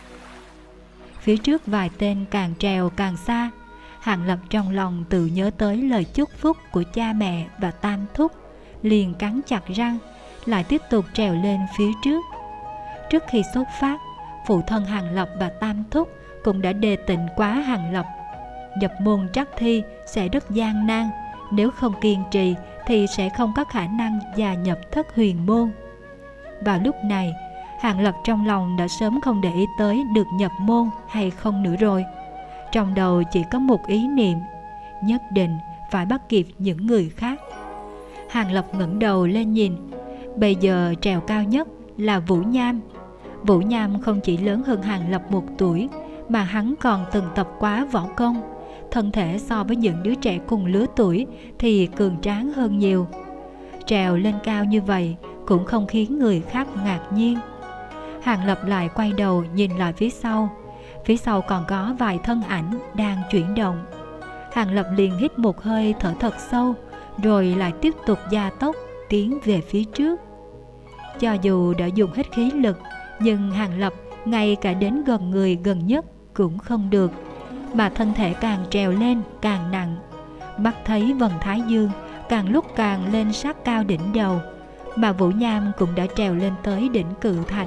Phía trước vài tên càng trèo càng xa. Hàng Lập trong lòng tự nhớ tới lời chúc phúc của cha mẹ và Tam Thúc, liền cắn chặt răng, lại tiếp tục trèo lên phía trước. Trước khi xuất phát, phụ thân Hàng Lập và Tam Thúc cũng đã đề tịnh quá Hàng Lập. Nhập môn trắc thi sẽ rất gian nan, nếu không kiên trì thì sẽ không có khả năng gia nhập thất huyền môn. Vào lúc này, Hàng Lập trong lòng đã sớm không để ý tới được nhập môn hay không nữa rồi. Trong đầu chỉ có một ý niệm, nhất định phải bắt kịp những người khác. Hàng Lập ngẩng đầu lên nhìn, bây giờ trèo cao nhất là Vũ Nham. Vũ Nham không chỉ lớn hơn Hàng Lập 1 tuổi, mà hắn còn từng tập quá võ công. Thân thể so với những đứa trẻ cùng lứa tuổi thì cường tráng hơn nhiều. Trèo lên cao như vậy cũng không khiến người khác ngạc nhiên. Hàng Lập lại quay đầu nhìn lại phía sau. Phía sau còn có vài thân ảnh đang chuyển động. Hàng Lập liền hít một hơi thở thật sâu, rồi lại tiếp tục gia tốc tiến về phía trước. Cho dù đã dùng hết khí lực, nhưng Hàng Lập ngay cả đến gần người gần nhất cũng không được, mà thân thể càng trèo lên càng nặng. Mắt thấy vầng thái dương càng lúc càng lên sát cao đỉnh đầu, mà Vũ Nham cũng đã trèo lên tới đỉnh cự thạch.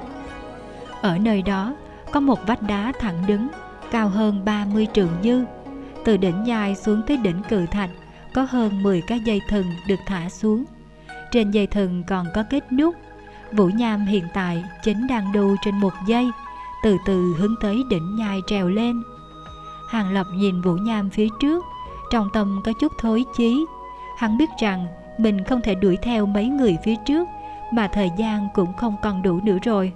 Ở nơi đó có một vách đá thẳng đứng, cao hơn 30 trượng dư. Từ đỉnh nhai xuống tới đỉnh cự thạch có hơn 10 cái dây thừng được thả xuống. Trên dây thừng còn có kết nút. Vũ Nham hiện tại chính đang đu trên một dây, từ từ hướng tới đỉnh nhai trèo lên. Hàng Lập nhìn Vũ Nham phía trước, trong tâm có chút thối chí. Hắn biết rằng mình không thể đuổi theo mấy người phía trước, mà thời gian cũng không còn đủ nữa rồi.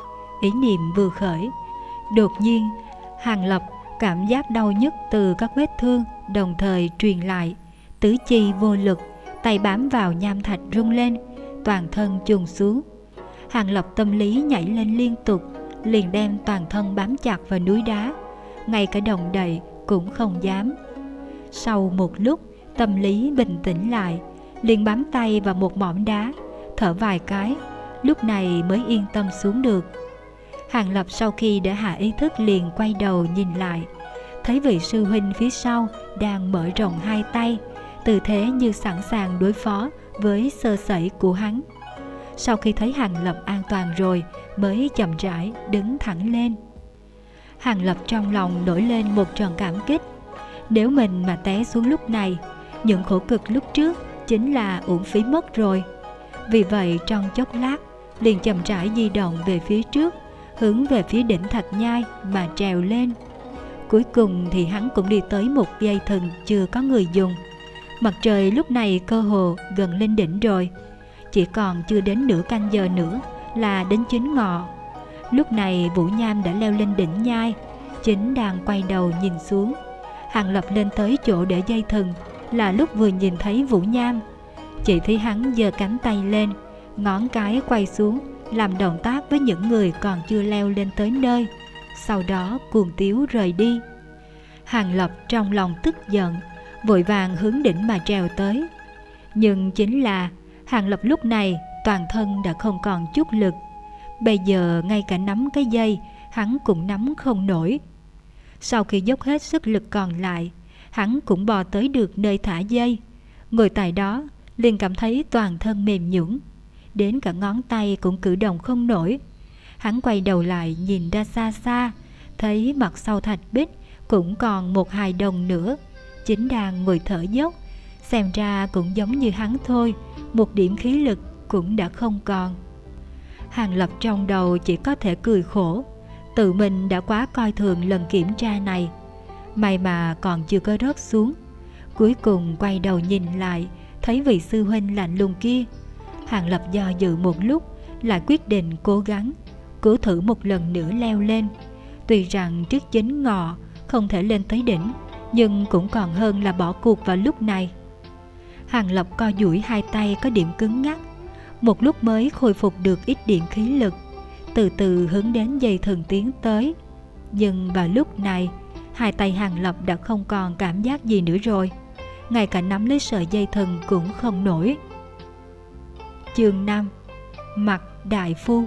Ý niệm vừa khởi, đột nhiên Hàng Lập cảm giác đau nhức từ các vết thương đồng thời truyền lại, tứ chi vô lực, tay bám vào nham thạch rung lên, toàn thân chùng xuống. Hàng Lập tâm lý nhảy lên liên tục, liền đem toàn thân bám chặt vào núi đá, ngay cả động đậy cũng không dám. Sau một lúc tâm lý bình tĩnh lại, liền bám tay vào một mỏm đá, thở vài cái, lúc này mới yên tâm xuống được. Hàng Lập sau khi đã hạ ý thức liền quay đầu nhìn lại, thấy vị sư huynh phía sau đang mở rộng hai tay, tư thế như sẵn sàng đối phó với sơ sẩy của hắn. Sau khi thấy Hàng Lập an toàn rồi mới chậm rãi đứng thẳng lên. Hàng Lập trong lòng nổi lên một trận cảm kích. Nếu mình mà té xuống lúc này, những khổ cực lúc trước chính là uổng phí mất rồi. Vì vậy trong chốc lát liền chậm rãi di động về phía trước, hướng về phía đỉnh thạch nhai mà trèo lên. Cuối cùng thì hắn cũng đi tới một dây thừng chưa có người dùng. Mặt trời lúc này cơ hồ gần lên đỉnh rồi, chỉ còn chưa đến nửa canh giờ nữa là đến chính ngọ. Lúc này Vũ Nham đã leo lên đỉnh nhai, chính đang quay đầu nhìn xuống. Hàng Lập lên tới chỗ để dây thừng là lúc vừa nhìn thấy Vũ Nham. Chỉ thấy hắn giơ cánh tay lên, ngón cái quay xuống, làm động tác với những người còn chưa leo lên tới nơi, sau đó cuồng tiếu rời đi. Hàng Lập trong lòng tức giận, vội vàng hướng đỉnh mà trèo tới. Nhưng chính là Hàng Lập lúc này toàn thân đã không còn chút lực. Bây giờ ngay cả nắm cái dây hắn cũng nắm không nổi. Sau khi dốc hết sức lực còn lại, hắn cũng bò tới được nơi thả dây. Ngồi tại đó liền cảm thấy toàn thân mềm nhũn, đến cả ngón tay cũng cử động không nổi. Hắn quay đầu lại nhìn ra xa xa, thấy mặt sau thạch bích cũng còn một hài đồng nữa, chính đang ngồi thở dốc. Xem ra cũng giống như hắn thôi, một điểm khí lực cũng đã không còn. Hàng Lập trong đầu chỉ có thể cười khổ, tự mình đã quá coi thường lần kiểm tra này. May mà còn chưa có rớt xuống. Cuối cùng quay đầu nhìn lại, thấy vị sư huynh lạnh lùng kia. Hàng Lập do dự một lúc, lại quyết định cố thử một lần nữa leo lên. Tuy rằng trước chính ngọ không thể lên tới đỉnh, nhưng cũng còn hơn là bỏ cuộc vào lúc này. Hàng Lập co duỗi hai tay có điểm cứng ngắc, một lúc mới khôi phục được ít điểm khí lực, từ từ hướng đến dây thừng tiến tới. Nhưng vào lúc này, hai tay Hàng Lập đã không còn cảm giác gì nữa rồi, ngay cả nắm lấy sợi dây thừng cũng không nổi. Chương 5. Mặt đại phu.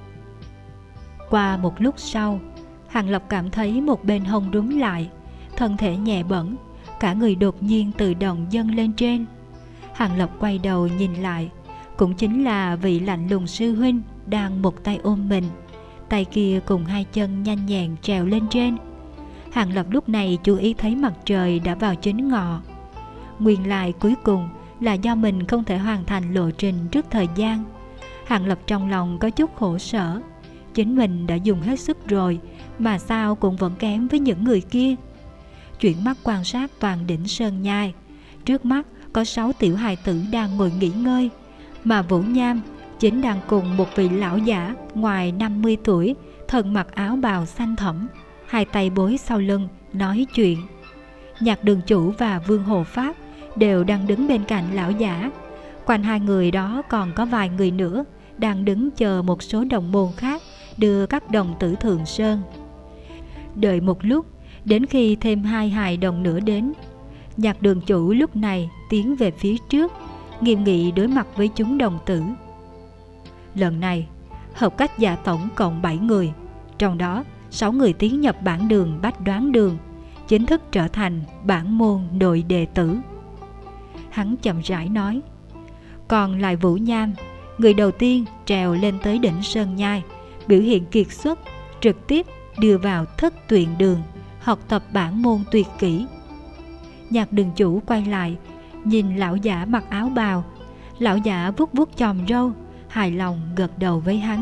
Qua một lúc sau, Hàng Lập cảm thấy một bên hông rúm lại, thân thể nhẹ bẫng, cả người đột nhiên tự động dâng lên trên. Hàng Lập quay đầu nhìn lại, cũng chính là vị lạnh lùng sư huynh đang một tay ôm mình, tay kia cùng hai chân nhanh nhẹn trèo lên trên. Hàng Lập lúc này chú ý thấy mặt trời đã vào chính ngọ. Nguyên lại cuối cùng là do mình không thể hoàn thành lộ trình trước thời gian. Hàng Lập trong lòng có chút khổ sở, chính mình đã dùng hết sức rồi mà sao cũng vẫn kém với những người kia. Chuyển mắt quan sát toàn đỉnh sơn nhai, trước mắt có 6 tiểu hài tử đang ngồi nghỉ ngơi, mà Vũ Nham chính đang cùng một vị lão giả ngoài 50 tuổi, thân mặc áo bào xanh thẫm, hai tay bối sau lưng nói chuyện. Nhạc Đường Chủ và Vương Hộ Pháp đều đang đứng bên cạnh lão giả. Quanh hai người đó còn có vài người nữa đang đứng chờ một số đồng môn khác đưa các đồng tử Thượng Sơn. Đợi một lúc, đến khi thêm 2 hài đồng nữa đến, Nhạc Đường Chủ lúc này tiến về phía trước, nghiêm nghị đối mặt với chúng đồng tử. Lần này, hợp cách giả tổng cộng 7 người, trong đó 6 người tiến nhập bản đường Bách Đoán Đường, chính thức trở thành bản môn nội đệ tử. Hắn chậm rãi nói. Còn lại Vũ Nham, người đầu tiên trèo lên tới đỉnh sơn nhai, biểu hiện kiệt xuất, trực tiếp đưa vào Thất Tuyền Đường, học tập bản môn tuyệt kỹ. Nhạc Đường Chủ quay lại, nhìn lão giả mặc áo bào. Lão giả vuốt vuốt chòm râu, hài lòng gật đầu với hắn.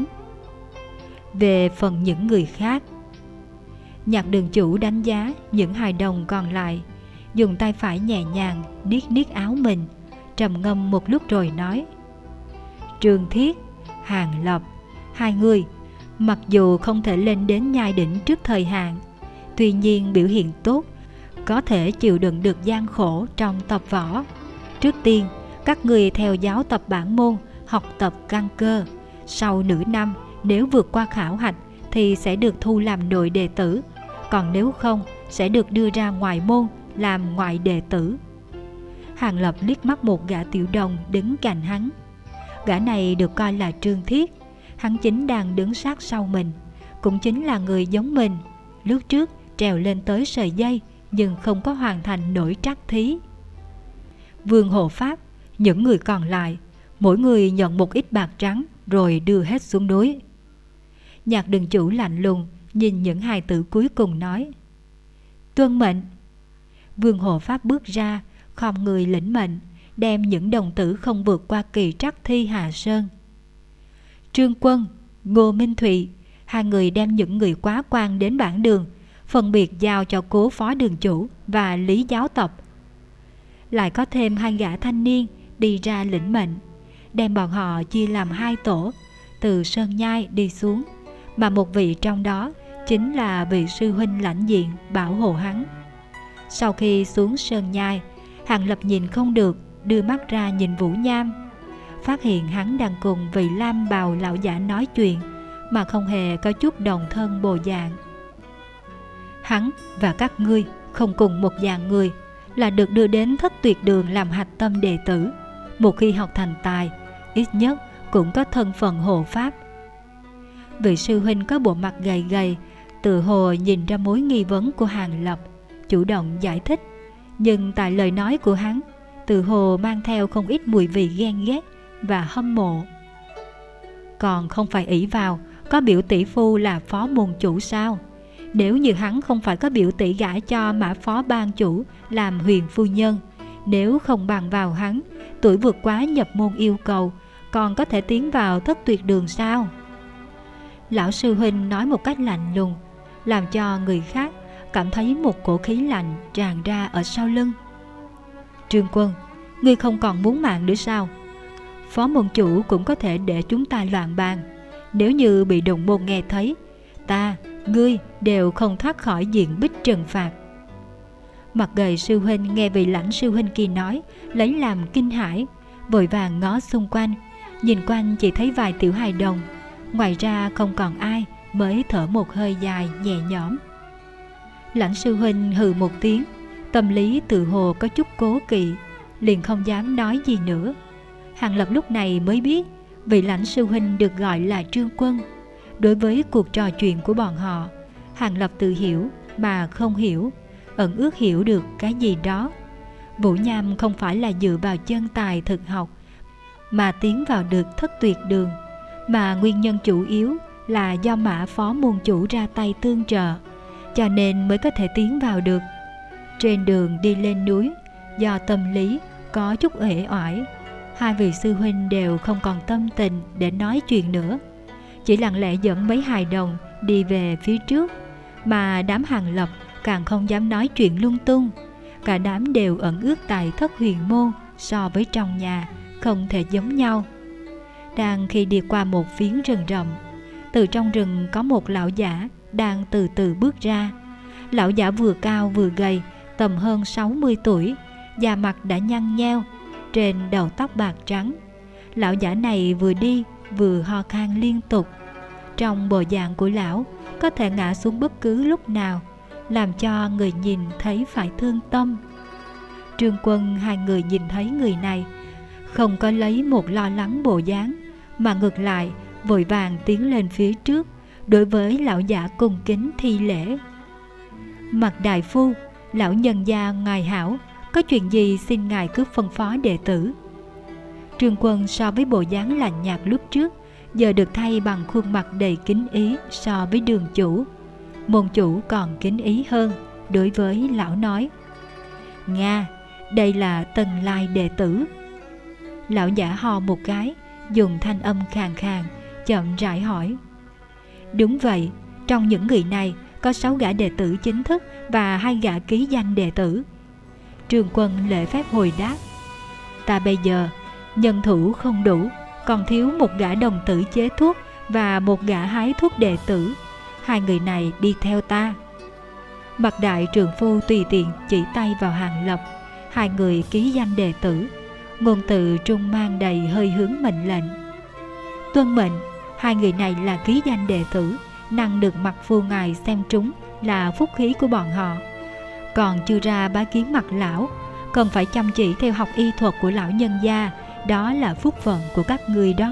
Về phần những người khác, Nhạc Đường Chủ đánh giá những hài đồng còn lại, dùng tay phải nhẹ nhàng niết áo mình, trầm ngâm một lúc rồi nói. Trương Thiết, Hàng Lập, hai người mặc dù không thể lên đến nhai đỉnh trước thời hạn, tuy nhiên biểu hiện tốt, có thể chịu đựng được gian khổ trong tập võ. Trước tiên, các người theo giáo tập bản môn, học tập căn cơ. Sau nửa năm, nếu vượt qua khảo hạch thì sẽ được thu làm nội đệ tử, còn nếu không sẽ được đưa ra ngoài môn làm ngoại đệ tử. Hàng Lập liếc mắt một gã tiểu đồng đứng cạnh hắn. Gã này được coi là Trương Thiết, hắn chính đang đứng sát sau mình, cũng chính là người giống mình, lúc trước trèo lên tới sợi dây nhưng không có hoàn thành nổi trắc thí. Vương Hộ Pháp, những người còn lại, mỗi người nhận một ít bạc trắng rồi đưa hết xuống núi. Nhạc Đường Chủ lạnh lùng nhìn những hài tử cuối cùng nói. Tuân mệnh. Vương Hộ Pháp bước ra, khom người lĩnh mệnh, đem những đồng tử không vượt qua kỳ trắc thi hạ sơn. Trương Quân, Ngô Minh Thụy, hai người đem những người quá quan đến bản đường, phân biệt giao cho Cố Phó Đường Chủ và Lý Giáo Tập. Lại có thêm 2 gã thanh niên đi ra lĩnh mệnh, đem bọn họ chia làm 2 tổ, từ sơn nhai đi xuống, mà một vị trong đó chính là vị sư huynh lãnh diện bảo hộ hắn. Sau khi xuống sơn nhai, Hàng Lập nhìn không được, đưa mắt ra nhìn Vũ Nham, phát hiện hắn đang cùng vị lam bào lão giả nói chuyện, mà không hề có chút đồng thân bồ dạng. Hắn và các ngươi không cùng một dạng người, là được đưa đến Thất Tuyệt Đường làm hạch tâm đệ tử. Một khi học thành tài, ít nhất cũng có thân phận hộ pháp. Vị sư huynh có bộ mặt gầy gầy, tự hồ nhìn ra mối nghi vấn của Hàn Lập, chủ động giải thích. Nhưng tại lời nói của hắn, tự hồ mang theo không ít mùi vị ghen ghét và hâm mộ. Còn không phải ỷ vào có biểu tỷ phu là phó môn chủ sao? Nếu như hắn không phải có biểu tỷ gả cho Mã phó ban chủ làm huyền phu nhân, nếu không bằng vào hắn, tuổi vượt quá nhập môn yêu cầu, còn có thể tiến vào Thất Tuyệt Đường sao? Lão sư huynh nói một cách lạnh lùng, làm cho người khác cảm thấy một cổ khí lạnh tràn ra ở sau lưng. Trương Quân, ngươi không còn muốn mạng nữa sao? Phó môn chủ cũng có thể để chúng ta loạn bàn. Nếu như bị đồng môn nghe thấy, ta, ngươi đều không thoát khỏi diện bích trừng phạt. Mặt gầy sư huynh nghe vị lãnh sư huynh kia nói, lấy làm kinh hãi, vội vàng ngó xung quanh, nhìn quanh chỉ thấy vài tiểu hài đồng, ngoài ra không còn ai, mới thở một hơi dài nhẹ nhõm. Lãnh sư huynh hừ một tiếng, tâm lý tự hồ có chút cố kỵ, liền không dám nói gì nữa. Hàn Lập lúc này mới biết vị lãnh sư huynh được gọi là Trương Quân. Đối với cuộc trò chuyện của bọn họ, Hàn Lập tự hiểu mà không hiểu, ẩn ước hiểu được cái gì đó. Vũ Nham không phải là dựa vào chân tài thực học mà tiến vào được Thất Tuyệt Đường, mà nguyên nhân chủ yếu là do Mã phó môn chủ ra tay tương trợ, cho nên mới có thể tiến vào được. Trên đường đi lên núi, do tâm lý có chút uể oải, hai vị sư huynh đều không còn tâm tình để nói chuyện nữa, chỉ lặng lẽ dẫn mấy hài đồng đi về phía trước, mà đám Hàn Lập càng không dám nói chuyện lung tung. Cả đám đều ẩn ước tại Thất Huyền Môn, so với trong nhà không thể giống nhau. Đang khi đi qua một phiến rừng rậm, từ trong rừng có một lão giả đang từ từ bước ra. Lão giả vừa cao vừa gầy, tầm hơn 60 tuổi, da mặt đã nhăn nheo, trên đầu tóc bạc trắng. Lão giả này vừa đi vừa ho khan liên tục. Trong bộ dạng của lão có thể ngã xuống bất cứ lúc nào, làm cho người nhìn thấy phải thương tâm. Trương Quân hai người nhìn thấy người này, không có lấy một lo lắng bộ dáng, mà ngược lại vội vàng tiến lên phía trước, đối với lão giả cung kính thi lễ. Mặt đại phu, lão nhân gia ngài hảo, có chuyện gì xin ngài cứ phân phó đệ tử. Trương Quân so với bộ dáng lạnh nhạt lúc trước, giờ được thay bằng khuôn mặt đầy kính ý so với Đường chủ. Môn chủ còn kính ý hơn, đối với lão nói: Nga, đây là Tân Lai đệ tử. Lão giả ho một cái, dùng thanh âm khàn khàn, chậm rãi hỏi: Đúng vậy, trong những người này có 6 gã đệ tử chính thức và 2 gã ký danh đệ tử. Trương Quân lễ phép hồi đáp: Ta bây giờ nhân thủ không đủ, còn thiếu 1 gã đồng tử chế thuốc và 1 gã hái thuốc đệ tử. 2 người này đi theo ta. Mặt đại trượng phu tùy tiện chỉ tay vào Hàn Lập, 2 người ký danh đệ tử, ngôn từ trung mang đầy hơi hướng mệnh lệnh. Tuân mệnh, 2 người này là ký danh đệ tử, năng được mặt phu ngài xem trúng là phúc khí của bọn họ. Còn chưa ra bái kiến mặt lão, cần phải chăm chỉ theo học y thuật của lão nhân gia, đó là phúc phận của các ngươi đó.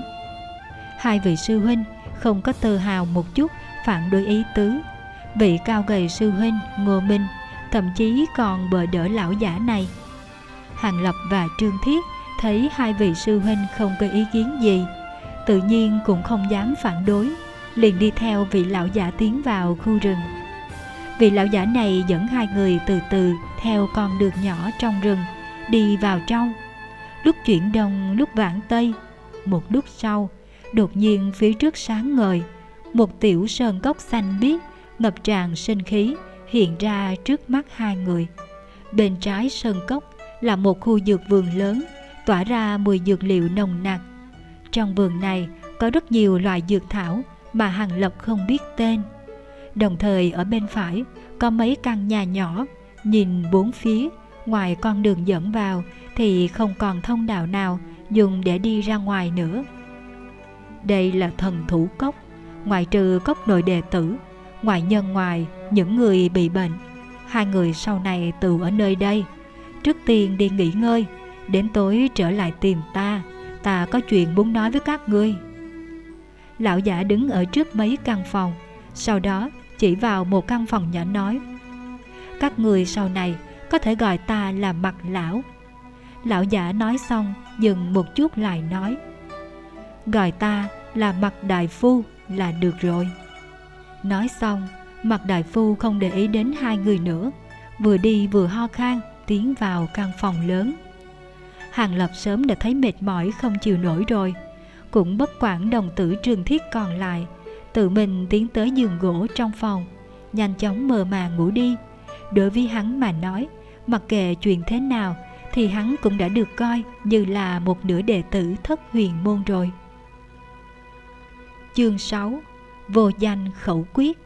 2 vị sư huynh không có tơ hào một chút phản đối ý tứ. Vị cao gầy sư huynh Ngô Minh thậm chí còn bợ đỡ lão giả này. Hàn Lập và Trương Thiết thấy 2 vị sư huynh không có ý kiến gì, tự nhiên cũng không dám phản đối, liền đi theo vị lão giả tiến vào khu rừng. Vị lão giả này dẫn 2 người từ từ theo con đường nhỏ trong rừng đi vào trong. Lúc chuyển đông lúc vãng tây, một lúc sau đột nhiên phía trước sáng ngời, một tiểu sơn cốc xanh biếc ngập tràn sinh khí hiện ra trước mắt 2 người. Bên trái sơn cốc là một khu dược vườn lớn, tỏa ra mùi dược liệu nồng nặc. Trong vườn này có rất nhiều loại dược thảo mà Hàn Lập không biết tên. Đồng thời ở bên phải có mấy căn nhà nhỏ, nhìn bốn phía, ngoài con đường dẫn vào thì không còn thông đạo nào dùng để đi ra ngoài nữa. Đây là thần thủ cốc, ngoại trừ cốc nội đệ tử, Ngoại nhân ngoài những người bị bệnh, hai người sau này tự ở nơi đây. Trước tiên đi nghỉ ngơi, đến tối trở lại tìm ta. Ta có chuyện muốn nói với các ngươi. Lão giả đứng ở trước mấy căn phòng, sau đó chỉ vào một căn phòng nhỏ nói: các người sau này có thể gọi ta là Mặt lão. Lão giả nói xong dừng một chút lại nói: gọi ta là Mặt đại phu là được rồi. Nói xong, Mặt đại phu không để ý đến hai người nữa, vừa đi vừa ho khan tiến vào căn phòng lớn. Hàng Lập sớm đã thấy mệt mỏi không chịu nổi rồi, cũng bất quản đồng tử Trường Thiết còn lại, tự mình tiến tới giường gỗ trong phòng, nhanh chóng mơ màng ngủ đi. Đối với hắn mà nói, mặc kệ chuyện thế nào thì hắn cũng đã được coi như là một nửa đệ tử Thất Huyền môn rồi. Chương 6: Vô danh khẩu quyết.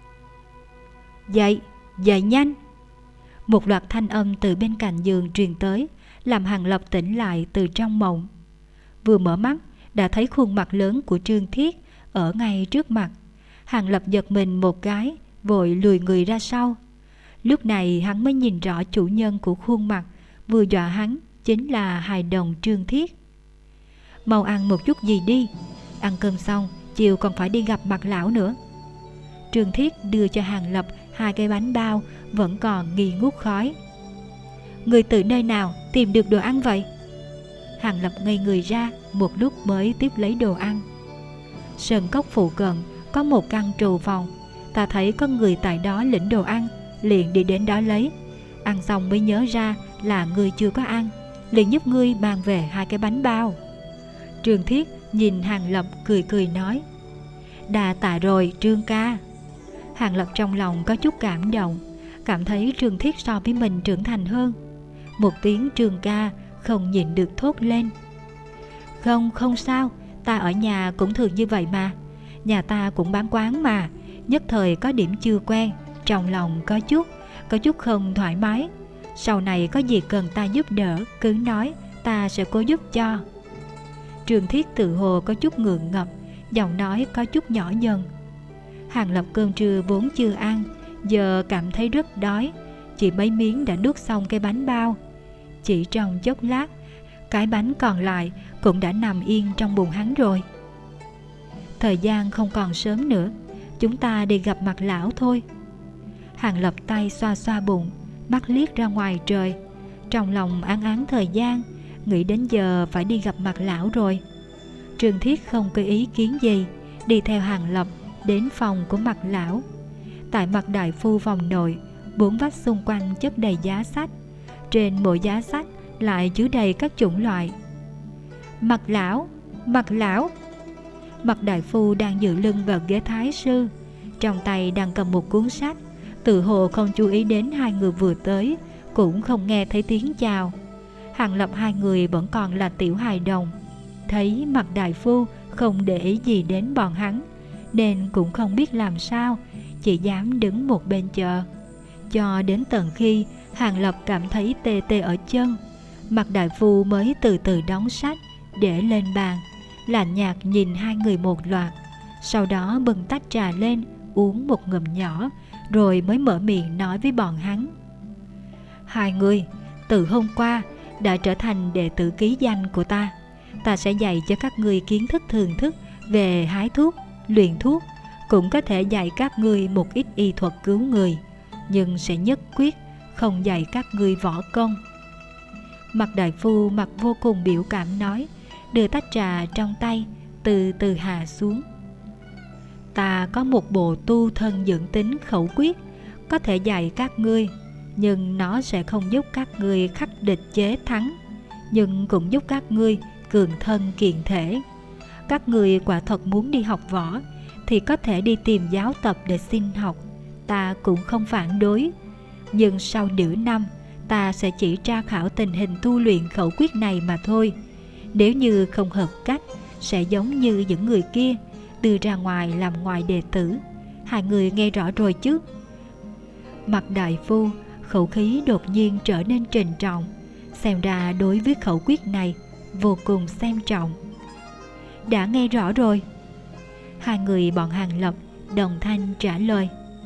Dậy, dậy nhanh! Một loạt thanh âm từ bên cạnh giường truyền tới, làm Hàng Lập tỉnh lại từ trong mộng. Vừa mở mắt đã thấy khuôn mặt lớn của Trương Thiết ở ngay trước mặt. Hàng Lập giật mình một cái, vội lùi người ra sau. Lúc này hắn mới nhìn rõ chủ nhân của khuôn mặt vừa dọa hắn chính là hài đồng Trương Thiết. Mau ăn một chút gì đi, ăn cơm xong chiều còn phải đi gặp Mặt lão nữa. Trương Thiết đưa cho Hàng Lập 2 cái bánh bao vẫn còn nghi ngút khói. Người từ nơi nào tìm được đồ ăn vậy? Hàng Lập ngây người ra một lúc mới tiếp lấy đồ ăn. Sơn cốc phụ cận có một căn trù phòng, ta thấy có người tại đó lĩnh đồ ăn, liền đi đến đó lấy. Ăn xong mới nhớ ra là ngươi chưa có ăn, liền giúp ngươi mang về 2 cái bánh bao. Trương Thiết nhìn Hàng Lập cười cười nói: đà tạ rồi Trương ca. Hàng Lập trong lòng có chút cảm động, cảm thấy Trương Thiết so với mình trưởng thành hơn. Một tiếng Trương ca không nhịn được thốt lên: không sao, ta ở nhà cũng thường như vậy mà. Nhà ta cũng bán quán mà, nhất thời có điểm chưa quen, trong lòng có chút không thoải mái. Sau này có gì cần ta giúp đỡ cứ nói, ta sẽ cố giúp cho. Trương Thiết tự hồ có chút ngượng ngập, giọng nói có chút nhỏ dần. Hàng Lập cơm trưa vốn chưa ăn, giờ cảm thấy rất đói, chỉ mấy miếng đã nuốt xong cái bánh bao. Chỉ trong chốc lát, cái bánh còn lại cũng đã nằm yên trong bụng hắn rồi. Thời gian không còn sớm nữa, chúng ta đi gặp Mặt lão thôi. Hàng Lập tay xoa xoa bụng, mắt liếc ra ngoài trời, trong lòng án án thời gian, nghĩ đến giờ phải đi gặp Mặt lão rồi. Trương Thiết không có ý kiến gì, đi theo Hàng Lập đến phòng của Mặt lão. Tại Mặt đại phu phòng nội, 4 vách xung quanh chất đầy giá sách, trên mỗi giá sách lại chứa đầy các chủng loại. Mặt lão, Mặt lão! Mặt đại phu đang dựa lưng vào ghế thái sư, trong tay đang cầm một cuốn sách, tự hồ không chú ý đến hai người vừa tới, cũng không nghe thấy tiếng chào. Hàng Lập hai người vẫn còn là tiểu hài đồng, thấy Mặt đại phu không để ý gì đến bọn hắn, nên cũng không biết làm sao, chỉ dám đứng một bên chờ. Cho đến tận khi Hàng Lập cảm thấy tê tê ở chân, Mặt đại phu mới từ từ đóng sách để lên bàn, lạnh nhạt nhìn hai người một loạt, sau đó bưng tách trà lên uống một ngụm nhỏ, rồi mới mở miệng nói với bọn hắn: hai người từ hôm qua đã trở thành đệ tử ký danh của ta. Ta sẽ dạy cho các ngươi kiến thức thường thức về hái thuốc, luyện thuốc, cũng có thể dạy các ngươi một ít y thuật cứu người, nhưng sẽ nhất quyết không dạy các ngươi võ công. Mặt đại phu mặt vô cùng biểu cảm nói, đưa tách trà trong tay từ từ hạ xuống: ta có một bộ tu thân dưỡng tính khẩu quyết, có thể dạy các ngươi, nhưng nó sẽ không giúp các ngươi khắc địch chế thắng, nhưng cũng giúp các ngươi cường thân kiện thể. Các ngươi quả thật muốn đi học võ thì có thể đi tìm giáo tập để xin học, ta cũng không phản đối. Nhưng sau nửa năm ta sẽ chỉ tra khảo tình hình tu luyện khẩu quyết này mà thôi. Nếu như không hợp cách, sẽ giống như những người kia, đưa ra ngoài làm ngoài đệ tử. Hai người nghe rõ rồi chứ? Mặt đại phu khẩu khí đột nhiên trở nên trịnh trọng, xem ra đối với khẩu quyết này vô cùng xem trọng. Đã nghe rõ rồi. Hai người bọn Hàng Lập đồng thanh trả lời: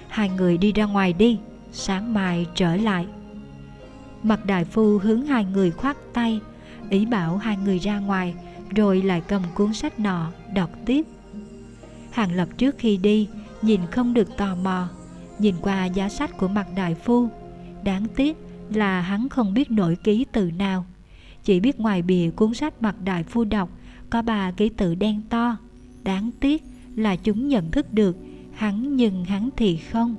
Hai người đi ra ngoài đi, sáng mai trở lại. Mạc đại phu hướng hai người khoát tay, ý bảo hai người ra ngoài, rồi lại cầm cuốn sách nọ đọc tiếp. Hàng Lập trước khi đi nhìn không được tò mò, nhìn qua giá sách của Mạc đại phu. Đáng tiếc là hắn không biết nổi ký tự nào, chỉ biết ngoài bìa cuốn sách Mạc đại phu đọc có 3 ký tự đen to. Đáng tiếc là chúng nhận thức được hắn, nhưng hắn thì không.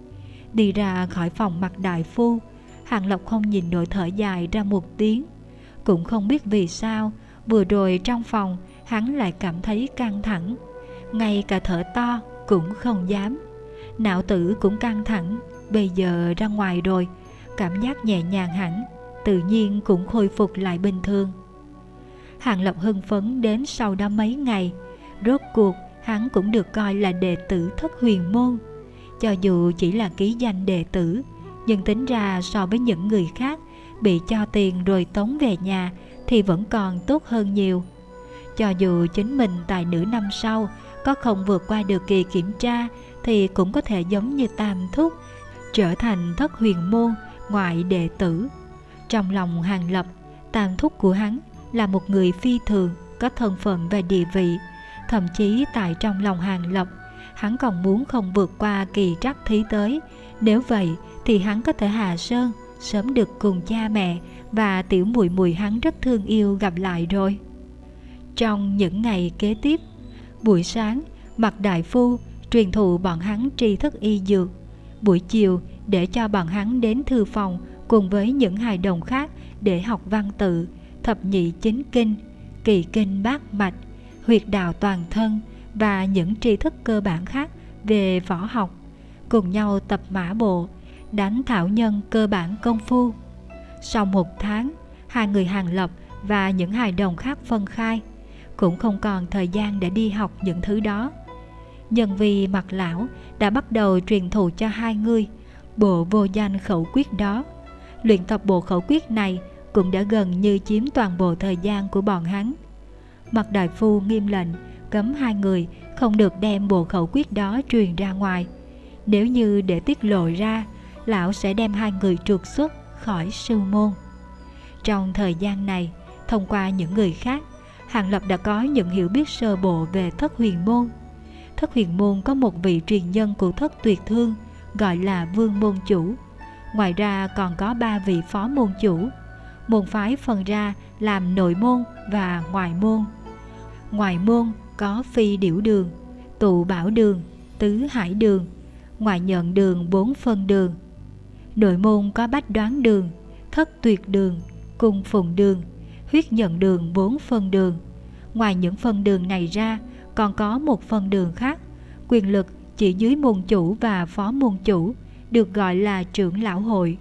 Đi ra khỏi phòng Mạc đại phu, Hàng Lập không nhìn nổi thở dài ra một tiếng. Cũng không biết vì sao vừa rồi trong phòng hắn lại cảm thấy căng thẳng, ngay cả thở to cũng không dám. Não tử cũng căng thẳng, bây giờ ra ngoài rồi cảm giác nhẹ nhàng hẳn, tự nhiên cũng khôi phục lại bình thường. Hàng Lập hưng phấn đến sau đó mấy ngày, rốt cuộc hắn cũng được coi là đệ tử Thất Huyền Môn. Cho dù chỉ là ký danh đệ tử, nhưng tính ra so với những người khác bị cho tiền rồi tống về nhà thì vẫn còn tốt hơn nhiều. Cho dù chính mình tài nữ năm sau có không vượt qua được kỳ kiểm tra thì cũng có thể giống như Tam Thúc, trở thành Thất Huyền Môn ngoại đệ tử. Trong lòng Hàng Lập, Tam Thúc của hắn là một người phi thường, có thân phận và địa vị. Thậm chí tại trong lòng Hàng Lập, hắn còn muốn không vượt qua kỳ trắc thí tới. Nếu vậy thì hắn có thể hạ sơn, sớm được cùng cha mẹ và tiểu muội muội hắn rất thương yêu gặp lại rồi. Trong những ngày kế tiếp, buổi sáng Mạc đại phu truyền thụ bọn hắn tri thức y dược, buổi chiều để cho bọn hắn đến thư phòng cùng với những hài đồng khác để học văn tự, thập nhị chính kinh, kỳ kinh bát mạch, huyệt đạo toàn thân và những tri thức cơ bản khác về võ học, cùng nhau tập mã bộ, đánh thảo nhân cơ bản công phu. Sau 1 tháng, hai người Hàng Lập và những hài đồng khác phân khai, cũng không còn thời gian để đi học những thứ đó. Nhân vì Mạc lão đã bắt đầu truyền thụ cho hai người bộ vô danh khẩu quyết đó. Luyện tập bộ khẩu quyết này cũng đã gần như chiếm toàn bộ thời gian của bọn hắn. Mạc đại phu nghiêm lệnh cấm hai người không được đem bộ khẩu quyết đó truyền ra ngoài. Nếu như để tiết lộ ra, lão sẽ đem hai người trục xuất khỏi sư môn. Trong thời gian này, thông qua những người khác, Hàng Lập đã có những hiểu biết sơ bộ về Thất Huyền Môn. Thất Huyền Môn có một vị truyền nhân của Thất Tuyệt Thương gọi là Vương Môn Chủ. Ngoài ra còn có 3 vị phó môn chủ. Môn phái phân ra làm nội môn và ngoại môn. Ngoại môn có Phi Điểu Đường, Tụ Bảo Đường, Tứ Hải Đường, Ngoại Nhận Đường 4 phân đường. Nội môn có Bách Đoán Đường, Thất Tuyệt Đường, Cung Phụng Đường, Huyết Nhận Đường 4 phân đường. Ngoài những phân đường này ra, còn có một phân đường khác, quyền lực chỉ dưới môn chủ và phó môn chủ, được gọi là trưởng lão hội.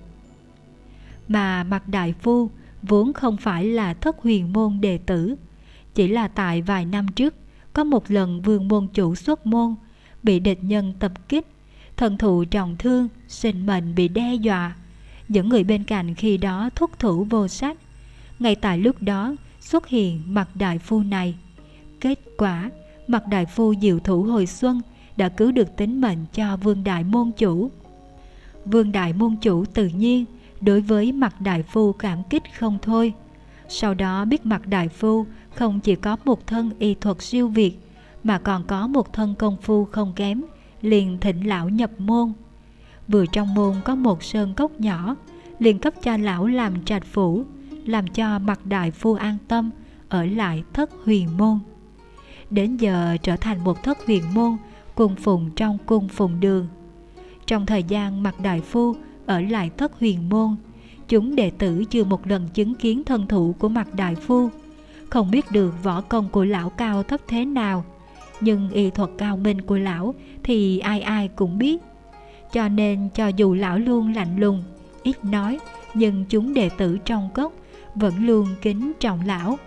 Mà Mạc đại phu vốn không phải là Thất Huyền Môn đệ tử, chỉ là tại vài năm trước có một lần Vương môn chủ xuất môn, bị địch nhân tập kích, thân thụ trọng thương, sinh mệnh bị đe dọa. Những người bên cạnh khi đó thúc thủ vô sách. Ngay tại lúc đó xuất hiện Mạc đại phu này. Kết quả, Mạc đại phu diệu thủ hồi xuân đã cứu được tính mệnh cho Vương đại môn chủ. Vương đại môn chủ tự nhiên đối với Mạc đại phu cảm kích không thôi. Sau đó biết Mạc đại phu không chỉ có một thân y thuật siêu việt, mà còn có một thân công phu không kém, liền thỉnh lão nhập môn. Vừa trong môn có một sơn cốc nhỏ, liền cấp cho lão làm trạch phủ, làm cho Mạc đại phu an tâm ở lại Thất Huyền Môn. Đến giờ trở thành một Thất Huyền Môn cung phụng trong Cung Phụng Đường. Trong thời gian Mạc đại phu ở lại Thất Huyền Môn, chúng đệ tử chưa một lần chứng kiến thân thủ của Mạc đại phu, không biết được võ công của lão cao thấp thế nào, nhưng y thuật cao minh của lão thì ai ai cũng biết. Cho nên cho dù lão luôn lạnh lùng, ít nói, nhưng chúng đệ tử trong cốc vẫn luôn kính trọng lão.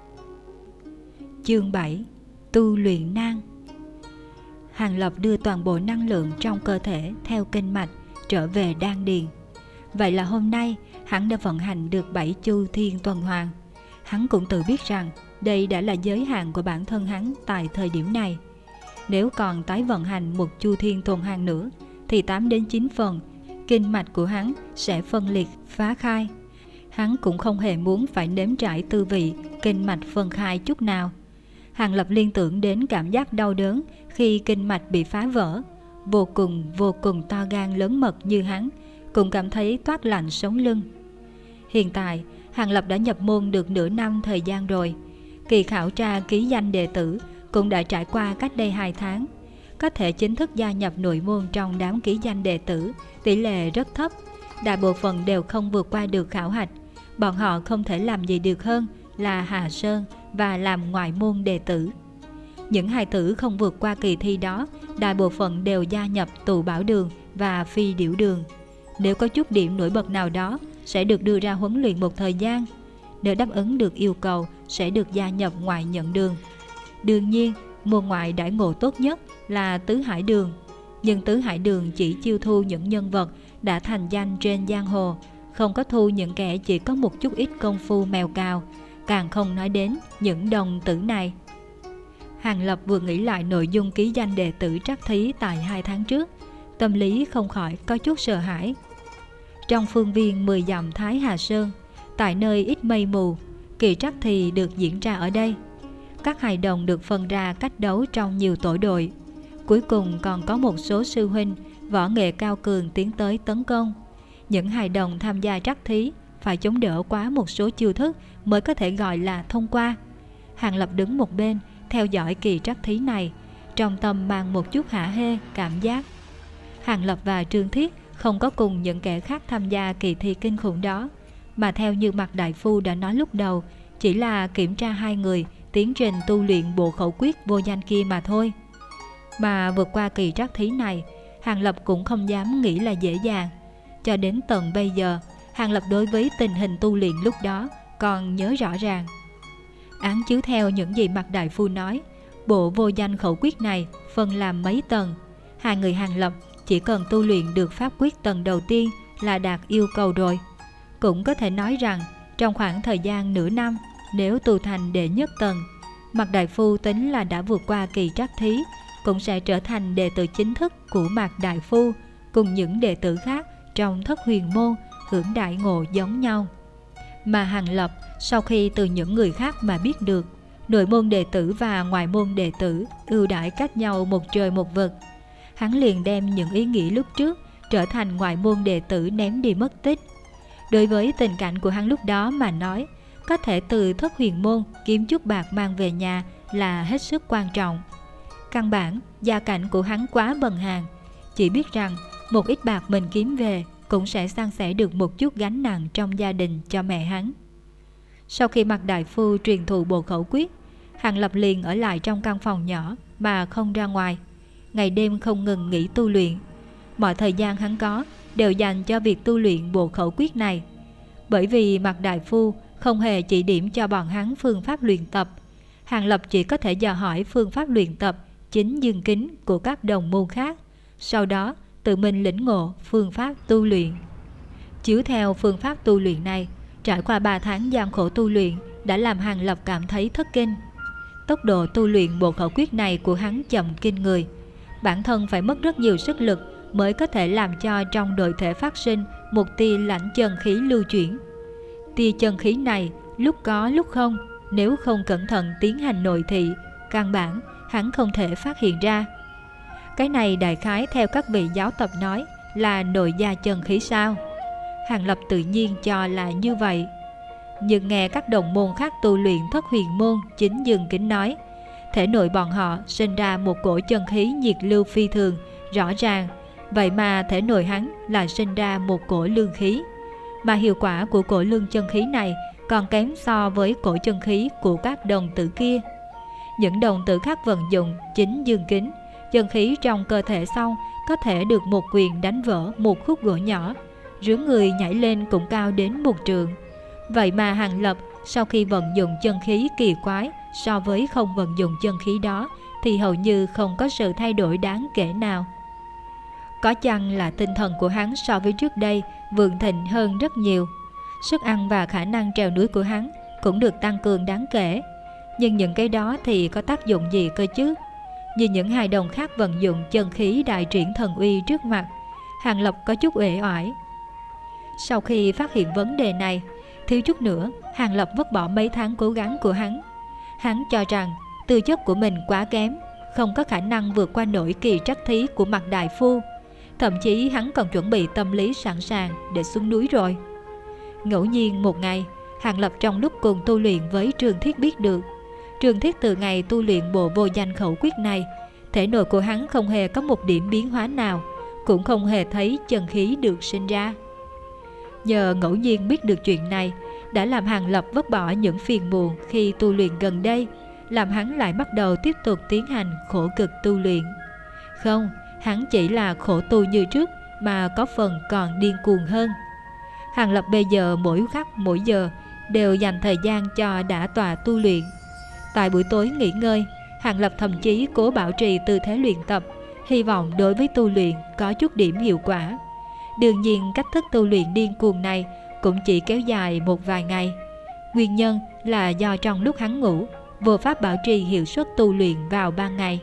Chương 7. Tu luyện năng. Hàng Lập đưa toàn bộ năng lượng trong cơ thể theo kinh mạch trở về đan điền. Vậy là hôm nay hắn đã vận hành được 7 chu thiên tuần hoàn. Hắn cũng tự biết rằng đây đã là giới hạn của bản thân hắn tại thời điểm này. Nếu còn tái vận hành một chu thiên tuần hoàn nữa thì 8 đến 9 phần kinh mạch của hắn sẽ phân liệt phá khai. Hắn cũng không hề muốn phải nếm trải tư vị kinh mạch phân khai chút nào. Hàng Lập liên tưởng đến cảm giác đau đớn khi kinh mạch bị phá vỡ. Vô cùng to gan lớn mật như hắn cũng cảm thấy toát lạnh sống lưng. Hiện tại Hàng Lập đã nhập môn được nửa năm thời gian rồi. Kỳ khảo tra ký danh đệ tử cũng đã trải qua cách đây 2 tháng. Có thể chính thức gia nhập nội môn trong đám ký danh đệ tử, tỷ lệ rất thấp. Đại bộ phận đều không vượt qua được khảo hạch. Bọn họ không thể làm gì được hơn là hạ sơn và làm ngoại môn đệ tử. Những hài tử không vượt qua kỳ thi đó, đại bộ phận đều gia nhập tù bảo đường và phi điểu đường. Nếu có chút điểm nổi bật nào đó, sẽ được đưa ra huấn luyện một thời gian. Nếu đáp ứng được yêu cầu, sẽ được gia nhập ngoại nhận đường. Đương nhiên, môn ngoại đãi ngộ tốt nhất là tứ hải đường. Nhưng tứ hải đường chỉ chiêu thu những nhân vật đã thành danh trên giang hồ, không có thu những kẻ chỉ có một chút ít công phu mèo cào, càng không nói đến những đồng tử này. Hàng Lập vừa nghĩ lại nội dung ký danh đệ tử trắc thí tại 2 tháng trước, tâm lý không khỏi có chút sợ hãi. Trong phương viên 10 dặm Thái Hà Sơn, tại nơi ít mây mù, kỳ trắc thì được diễn ra ở đây. Các hài đồng được phân ra cách đấu trong nhiều tổ đội. Cuối cùng còn có một số sư huynh võ nghệ cao cường tiến tới tấn công. Những hài đồng tham gia trắc thí phải chống đỡ quá một số chiêu thức mới có thể gọi là thông qua. Hàng Lập đứng một bên theo dõi kỳ trắc thí này, trong tâm mang một chút hả hê cảm giác. Hàng Lập và Trương Thiết không có cùng những kẻ khác tham gia kỳ thi kinh khủng đó, mà theo như Mạc đại phu đã nói lúc đầu, chỉ là kiểm tra 2 người tiến trình tu luyện bộ khẩu quyết vô danh kia mà thôi. Mà vượt qua kỳ trắc thí này, Hàng Lập cũng không dám nghĩ là dễ dàng. Cho đến tận bây giờ, Hàng Lập đối với tình hình tu luyện lúc đó còn nhớ rõ ràng. Án chiếu theo những gì Mạc đại phu nói, bộ vô danh khẩu quyết này phân làm mấy tầng. 2 người Hàng Lập chỉ cần tu luyện được pháp quyết tầng đầu tiên là đạt yêu cầu rồi. Cũng có thể nói rằng trong khoảng thời gian nửa năm, nếu tu thành đệ nhất tầng, Mạc đại phu tính là đã vượt qua kỳ trắc thí, cũng sẽ trở thành đệ tử chính thức của Mạc đại phu, cùng những đệ tử khác trong Thất Huyền môn hưởng đại ngộ giống nhau. Mà Hàng Lập sau khi từ những người khác mà biết được nội môn đệ tử và ngoại môn đệ tử ưu đãi cách nhau một trời một vực, hắn liền đem những ý nghĩ lúc trước trở thành ngoại môn đệ tử ném đi mất tích. Đối với tình cảnh của hắn lúc đó mà nói, có thể từ Thất Huyền môn kiếm chút bạc mang về nhà là hết sức quan trọng. Căn bản gia cảnh của hắn quá bần hàn, chỉ biết rằng một ít bạc mình kiếm về cũng sẽ san sẻ được một chút gánh nặng trong gia đình cho mẹ hắn. Sau khi Mạc đại phu truyền thụ bộ khẩu quyết, Hàng Lập liền ở lại trong căn phòng nhỏ mà không ra ngoài, ngày đêm không ngừng nghỉ tu luyện. Mọi thời gian hắn có đều dành cho việc tu luyện bộ khẩu quyết này. Bởi vì Mạc đại phu không hề chỉ điểm cho bọn hắn phương pháp luyện tập, Hàng Lập chỉ có thể dò hỏi phương pháp luyện tập chính dương kính của các đồng môn khác, sau đó tự mình lĩnh ngộ phương pháp tu luyện. Chiếu theo phương pháp tu luyện này, trải qua 3 tháng gian khổ tu luyện đã làm Hàng Lập cảm thấy thất kinh. Tốc độ tu luyện bộ khẩu quyết này của hắn chậm kinh người. Bản thân phải mất rất nhiều sức lực mới có thể làm cho trong nội thể phát sinh một tia lãnh chân khí lưu chuyển. Tia chân khí này lúc có lúc không, nếu không cẩn thận tiến hành nội thị, căn bản hắn không thể phát hiện ra. Cái này đại khái theo các vị giáo tập nói là nội gia chân khí sao? Hàng Lập tự nhiên cho là như vậy. Nhưng nghe các đồng môn khác tu luyện Thất Huyền môn chính dương kính nói, thể nội bọn họ sinh ra một cổ chân khí nhiệt lưu phi thường rõ ràng, vậy mà thể nội hắn là sinh ra một cổ lương khí, mà hiệu quả của cổ lương chân khí này còn kém so với cổ chân khí của các đồng tử kia. Những đồng tử khác vận dụng chính dương kính, chân khí trong cơ thể xong có thể được một quyền đánh vỡ một khúc gỗ nhỏ, rướn người nhảy lên cũng cao đến 1 trượng. Vậy mà Hàng Lập sau khi vận dụng chân khí kỳ quái so với không vận dụng chân khí đó thì hầu như không có sự thay đổi đáng kể nào. Có chăng là tinh thần của hắn so với trước đây vượng thịnh hơn rất nhiều, sức ăn và khả năng trèo núi của hắn cũng được tăng cường đáng kể. Nhưng những cái đó thì có tác dụng gì cơ chứ? Nhìn những hài đồng khác vận dụng chân khí đại triển thần uy trước mặt, Hàng Lập có chút uể oải. Sau khi phát hiện vấn đề này, thiếu chút nữa Hàng Lập vứt bỏ mấy tháng cố gắng của hắn. Hắn cho rằng tư chất của mình quá kém, không có khả năng vượt qua nổi kỳ trắc thí của Mạc đại phu. Thậm chí hắn còn chuẩn bị tâm lý sẵn sàng để xuống núi rồi. Ngẫu nhiên một ngày, Hàng Lập trong lúc cùng tu luyện với Trường Thiết biết được, Trường Thiết từ ngày tu luyện bộ vô danh khẩu quyết này, thể nội của hắn không hề có một điểm biến hóa nào, cũng không hề thấy chân khí được sinh ra. Nhờ ngẫu nhiên biết được chuyện này, đã làm Hàng Lập vứt bỏ những phiền muộn khi tu luyện gần đây, làm hắn lại bắt đầu tiếp tục tiến hành khổ cực tu luyện. Không, hắn chỉ là khổ tu như trước, mà có phần còn điên cuồng hơn. Hàng Lập bây giờ mỗi khắc mỗi giờ đều dành thời gian cho đã tọa tu luyện. Tại buổi tối nghỉ ngơi, Hàng Lập thậm chí cố bảo trì tư thế luyện tập, hy vọng đối với tu luyện có chút điểm hiệu quả. Đương nhiên cách thức tu luyện điên cuồng này cũng chỉ kéo dài một vài ngày. Nguyên nhân là do trong lúc hắn ngủ, vô pháp bảo trì hiệu suất tu luyện vào ban ngày.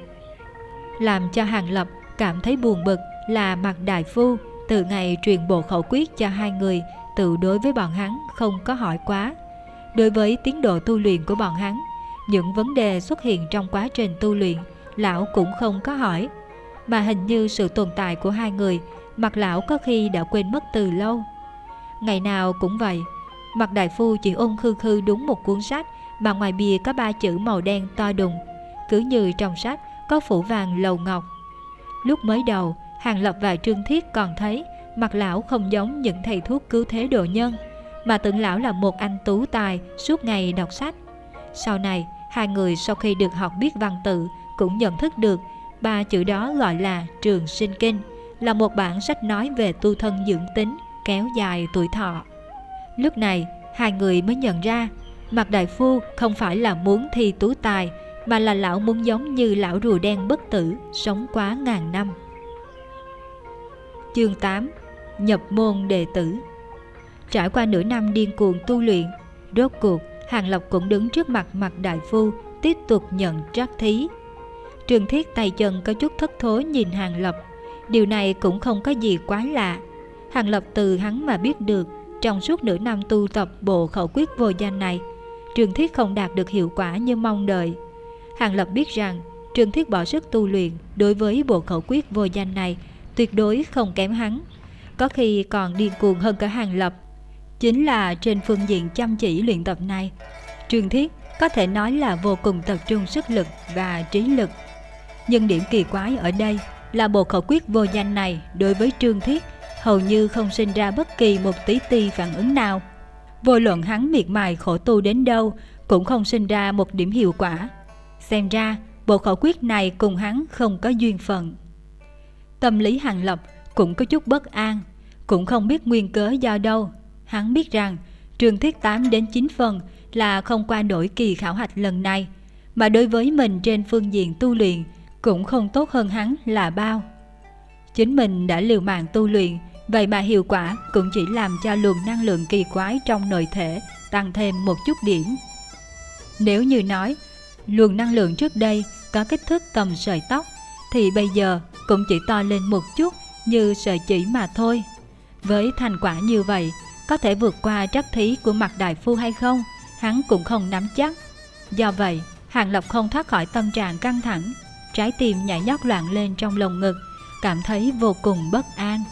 Làm cho Hàng Lập cảm thấy buồn bực là Mạc đại phu từ ngày truyền bộ khẩu quyết cho hai người, tự đối với bọn hắn không có hỏi quá. Đối với tiến độ tu luyện của bọn hắn, những vấn đề xuất hiện trong quá trình tu luyện, lão cũng không có hỏi. Mà hình như sự tồn tại của hai người, Mạc lão có khi đã quên mất từ lâu. Ngày nào cũng vậy, Mạc đại phu chỉ ôm khư khư đúng một cuốn sách mà ngoài bìa có 3 chữ màu đen to đùng, cứ như trong sách có phủ vàng lầu ngọc. Lúc mới đầu, Hàng Lập và Trương Thiết còn thấy Mạc lão không giống những thầy thuốc cứu thế độ nhân, mà tưởng lão là một anh tú tài suốt ngày đọc sách. Sau này, hai người sau khi được học biết văn tự cũng nhận thức được 3 chữ đó gọi là Trường Sinh Kinh, là một bản sách nói về tu thân dưỡng tính, kéo dài tuổi thọ. Lúc này, hai người mới nhận ra Mạc đại phu không phải là muốn thi tú tài, mà là lão muốn giống như lão rùa đen bất tử, sống quá ngàn năm. Chương 8. Nhập môn đệ tử. Trải qua nửa năm điên cuồng tu luyện, rốt cuộc Hàng Lập cũng đứng trước mặt Mạc đại phu tiếp tục nhận trắc thí. Trường Thiết tay chân có chút thất thố nhìn Hàng Lập. Điều này cũng không có gì quá lạ. Hàng Lập từ hắn mà biết được, trong suốt nửa năm tu tập bộ khẩu quyết vô danh này, Trường Thiết không đạt được hiệu quả như mong đợi. Hàng Lập biết rằng Trường Thiết bỏ sức tu luyện đối với bộ khẩu quyết vô danh này tuyệt đối không kém hắn, có khi còn điên cuồng hơn cả Hàng Lập. Chính là trên phương diện chăm chỉ luyện tập này, Trường Thiết có thể nói là vô cùng tập trung sức lực và trí lực. Nhưng điểm kỳ quái ở đây là bộ khẩu quyết vô danh này đối với Trường Thiết hầu như không sinh ra bất kỳ một tí ti phản ứng nào. Vô luận hắn miệt mài khổ tu đến đâu cũng không sinh ra một điểm hiệu quả. Xem ra bộ khẩu quyết này cùng hắn không có duyên phận. Tâm lý Hàng Lập cũng có chút bất an, cũng không biết nguyên cớ do đâu. Hắn biết rằng Trường Thiết 8 đến 9 phần là không qua nổi kỳ khảo hạch lần này, mà đối với mình trên phương diện tu luyện cũng không tốt hơn hắn là bao. Chính mình đã liều mạng tu luyện, vậy mà hiệu quả cũng chỉ làm cho luồng năng lượng kỳ quái trong nội thể tăng thêm một chút điểm. Nếu như nói luồng năng lượng trước đây có kích thước tầm sợi tóc, thì bây giờ cũng chỉ to lên một chút như sợi chỉ mà thôi. Với thành quả như vậy, có thể vượt qua trắc thí của Mạc đại phu hay không, hắn cũng không nắm chắc. Do vậy, Hàng Lập không thoát khỏi tâm trạng căng thẳng, trái tim nhảy nhót loạn lên trong lồng ngực, cảm thấy vô cùng bất an.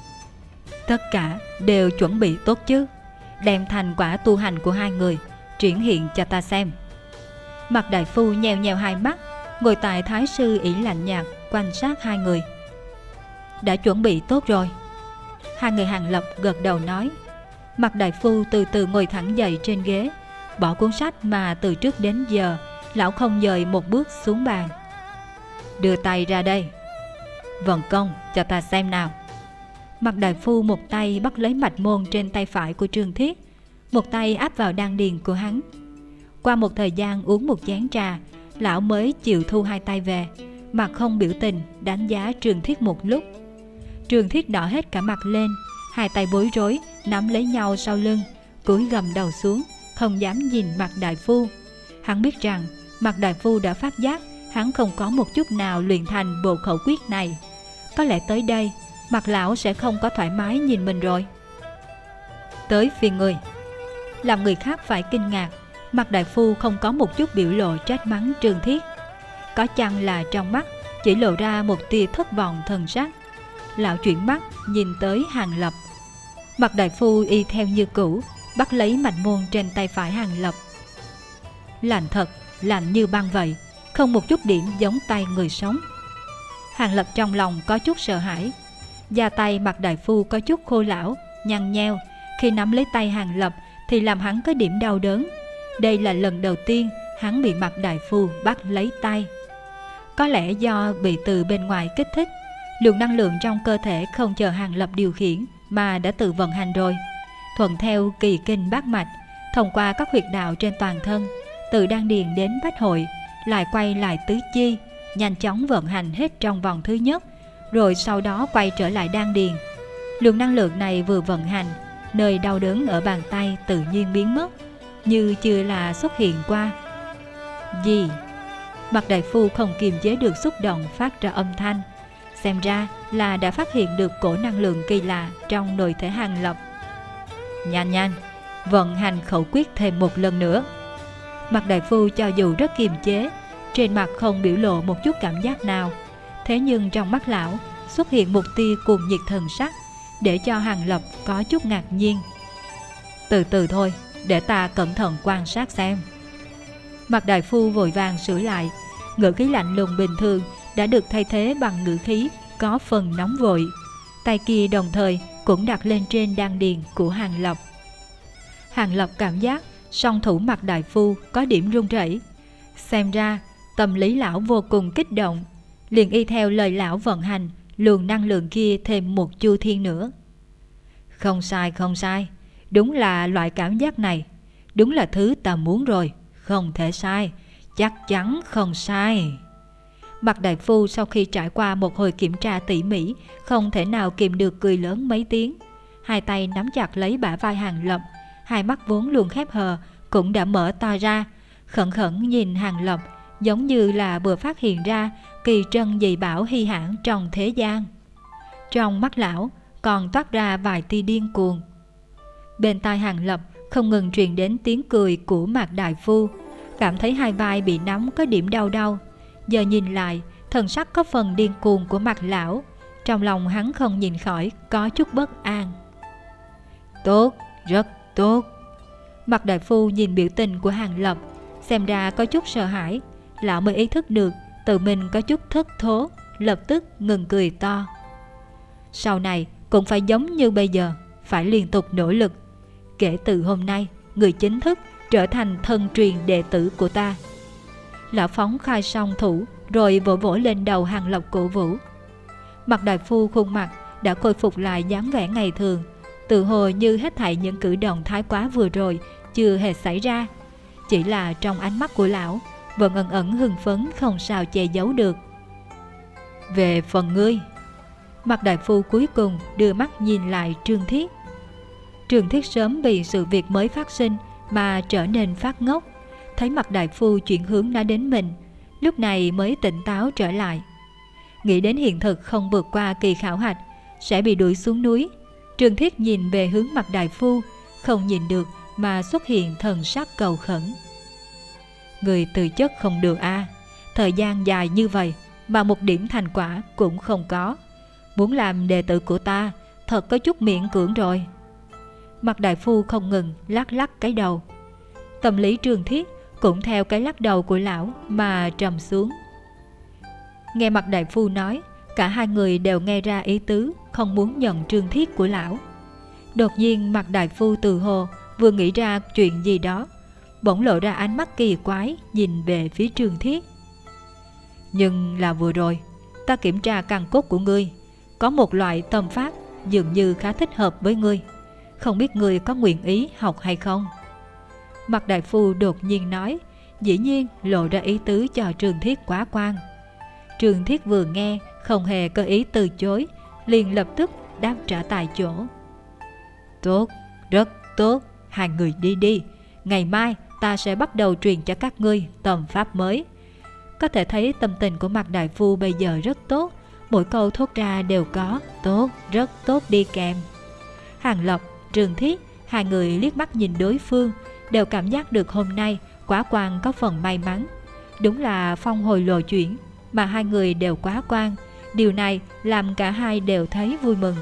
Tất cả đều chuẩn bị tốt chứ? Đem thành quả tu hành của hai người triển hiện cho ta xem. Mạc đại phu nheo nheo hai mắt, ngồi tại thái sư ỷ lạnh nhạt quan sát hai người. Đã chuẩn bị tốt rồi. Hai người Hàng Lập gật đầu nói. Mạc đại phu từ từ ngồi thẳng dậy trên ghế, bỏ cuốn sách mà từ trước đến giờ lão không dời một bước xuống bàn. Đưa tay ra đây. Vận công cho ta xem nào. Mạc đại phu một tay bắt lấy mạch môn trên tay phải của Trương Thiết, một tay áp vào đan điền của hắn. Qua một thời gian uống một chén trà, lão mới chịu thu hai tay về, mặt không biểu tình đánh giá Trương Thiết một lúc. Trương Thiết đỏ hết cả mặt lên, hai tay bối rối nắm lấy nhau sau lưng, cúi gầm đầu xuống, không dám nhìn Mạc đại phu. Hắn biết rằng Mạc đại phu đã phát giác hắn không có một chút nào luyện thành bộ khẩu quyết này. Có lẽ tới đây Mạc lão sẽ không có thoải mái nhìn mình rồi. Tới phiên người. Làm người khác phải kinh ngạc, Mạc đại phu không có một chút biểu lộ trách mắng Trương Thiết. Có chăng là trong mắt chỉ lộ ra một tia thất vọng thần sắc. Lão chuyển mắt nhìn tới Hàng Lập. Mạc đại phu y theo như cũ, bắt lấy mạch môn trên tay phải Hàng Lập. Lạnh thật, lạnh như băng vậy, không một chút điểm giống tay người sống. Hàng Lập trong lòng có chút sợ hãi. Da tay Mạc đại phu có chút khô lão, nhăn nheo. Khi nắm lấy tay Hàng Lập thì làm hắn có điểm đau đớn. Đây là lần đầu tiên hắn bị Mạc đại phu bắt lấy tay. Có lẽ do bị từ bên ngoài kích thích, luồng năng lượng trong cơ thể không chờ Hàng Lập điều khiển mà đã tự vận hành rồi. Thuận theo kỳ kinh bát mạch, thông qua các huyệt đạo trên toàn thân, từ đan điền đến bách hội, lại quay lại tứ chi, nhanh chóng vận hành hết trong vòng thứ nhất, rồi sau đó quay trở lại đan điền. Luồng năng lượng này vừa vận hành, nơi đau đớn ở bàn tay tự nhiên biến mất, như chưa là xuất hiện qua. Gì? Mạc đại phu không kiềm chế được xúc động phát ra âm thanh. Xem ra là đã phát hiện được cổ năng lượng kỳ lạ trong nội thể Hàng Lập. Nhanh nhanh, vận hành khẩu quyết thêm một lần nữa. Mạc đại phu cho dù rất kiềm chế, trên mặt không biểu lộ một chút cảm giác nào, thế nhưng trong mắt lão xuất hiện một tia cuồng nhiệt thần sắc, để cho Hàng Lập có chút ngạc nhiên. Từ từ thôi, để ta cẩn thận quan sát xem. Mạc đại phu vội vàng sửa lại, ngữ khí lạnh lùng bình thường đã được thay thế bằng ngữ khí có phần nóng vội. Tay kia đồng thời cũng đặt lên trên đan điền của Hàng Lập. Hàng Lập cảm giác song thủ Mạc đại phu có điểm run rẩy. Xem ra tâm lý lão vô cùng kích động, liền y theo lời lão vận hành luồng năng lượng kia thêm một chu thiên nữa. Không sai, không sai, đúng là loại cảm giác này, đúng là thứ ta muốn rồi, không thể sai, chắc chắn không sai. Mạc đại phu sau khi trải qua một hồi kiểm tra tỉ mỉ, không thể nào kìm được cười lớn mấy tiếng. Hai tay nắm chặt lấy bả vai Hàng Lập, hai mắt vốn luôn khép hờ cũng đã mở to ra, khẩn khẩn nhìn Hàng Lập, giống như là vừa phát hiện ra kỳ trân dị bảo hy hãn trong thế gian. Trong mắt lão còn toát ra vài tia điên cuồng. Bên tai Hàng Lập không ngừng truyền đến tiếng cười của Mạc đại phu, cảm thấy hai vai bị nóng có điểm đau đau. Giờ nhìn lại, thần sắc có phần điên cuồng của Mạc lão, trong lòng hắn không nhìn khỏi có chút bất an. Tốt, rất tốt. Mạc đại phu nhìn biểu tình của Hàng Lập, xem ra có chút sợ hãi, lão mới ý thức được tự mình có chút thất thố, lập tức ngừng cười to. Sau này cũng phải giống như bây giờ, phải liên tục nỗ lực. Kể từ hôm nay, người chính thức trở thành thân truyền đệ tử của ta. Lão phóng khai song thủ, rồi vỗ vỗ lên đầu Hàng Lập cổ vũ. Mạc đại phu khuôn mặt đã khôi phục lại dáng vẻ ngày thường, tự hồ như hết thảy những cử động thái quá vừa rồi chưa hề xảy ra. Chỉ là trong ánh mắt của lão vẫn ẩn ẩn hưng phấn không sao che giấu được. Về phần ngươi, Mạc đại phu cuối cùng đưa mắt nhìn lại Trương Thiết. Trương Thiết sớm vì sự việc mới phát sinh mà trở nên phát ngốc, thấy Mạc đại phu chuyển hướng nói đến mình, lúc này mới tỉnh táo trở lại. Nghĩ đến hiện thực không vượt qua kỳ khảo hạch sẽ bị đuổi xuống núi, Trương Thiết nhìn về hướng Mạc đại phu, không nhìn được mà xuất hiện thần sắc cầu khẩn. Người từ chất không được a, thời gian dài như vậy mà một điểm thành quả cũng không có, muốn làm đệ tử của ta thật có chút miễn cưỡng rồi. Mạc đại phu không ngừng lắc lắc cái đầu. Tâm lý Trương Thiết cũng theo cái lắc đầu của lão mà trầm xuống. Nghe Mạc đại phu nói, cả hai người đều nghe ra ý tứ không muốn nhận Trương Thiết của lão. Đột nhiên Mạc đại phu từ hồ vừa nghĩ ra chuyện gì đó, bỗng lộ ra ánh mắt kỳ quái nhìn về phía Trương Thiết. Nhưng là vừa rồi ta kiểm tra căn cốt của ngươi, có một loại tâm pháp dường như khá thích hợp với ngươi, không biết ngươi có nguyện ý học hay không? Mạc đại phu đột nhiên nói, dĩ nhiên lộ ra ý tứ cho Trương Thiết quá quan. Trương Thiết vừa nghe không hề có ý từ chối, liền lập tức đáp trả tại chỗ. Tốt, rất tốt, hai người đi đi, ngày mai ta sẽ bắt đầu truyền cho các ngươi tâm pháp mới. Có thể thấy tâm tình của Mạc đại phu bây giờ rất tốt, mỗi câu thốt ra đều có tốt, rất tốt đi kèm. Hàng Lập, Trường Thiết, hai người liếc mắt nhìn đối phương, đều cảm giác được hôm nay Quá Quan có phần may mắn. Đúng là phong hồi lộ chuyển, mà hai người đều quá quan. Điều này làm cả hai đều thấy vui mừng.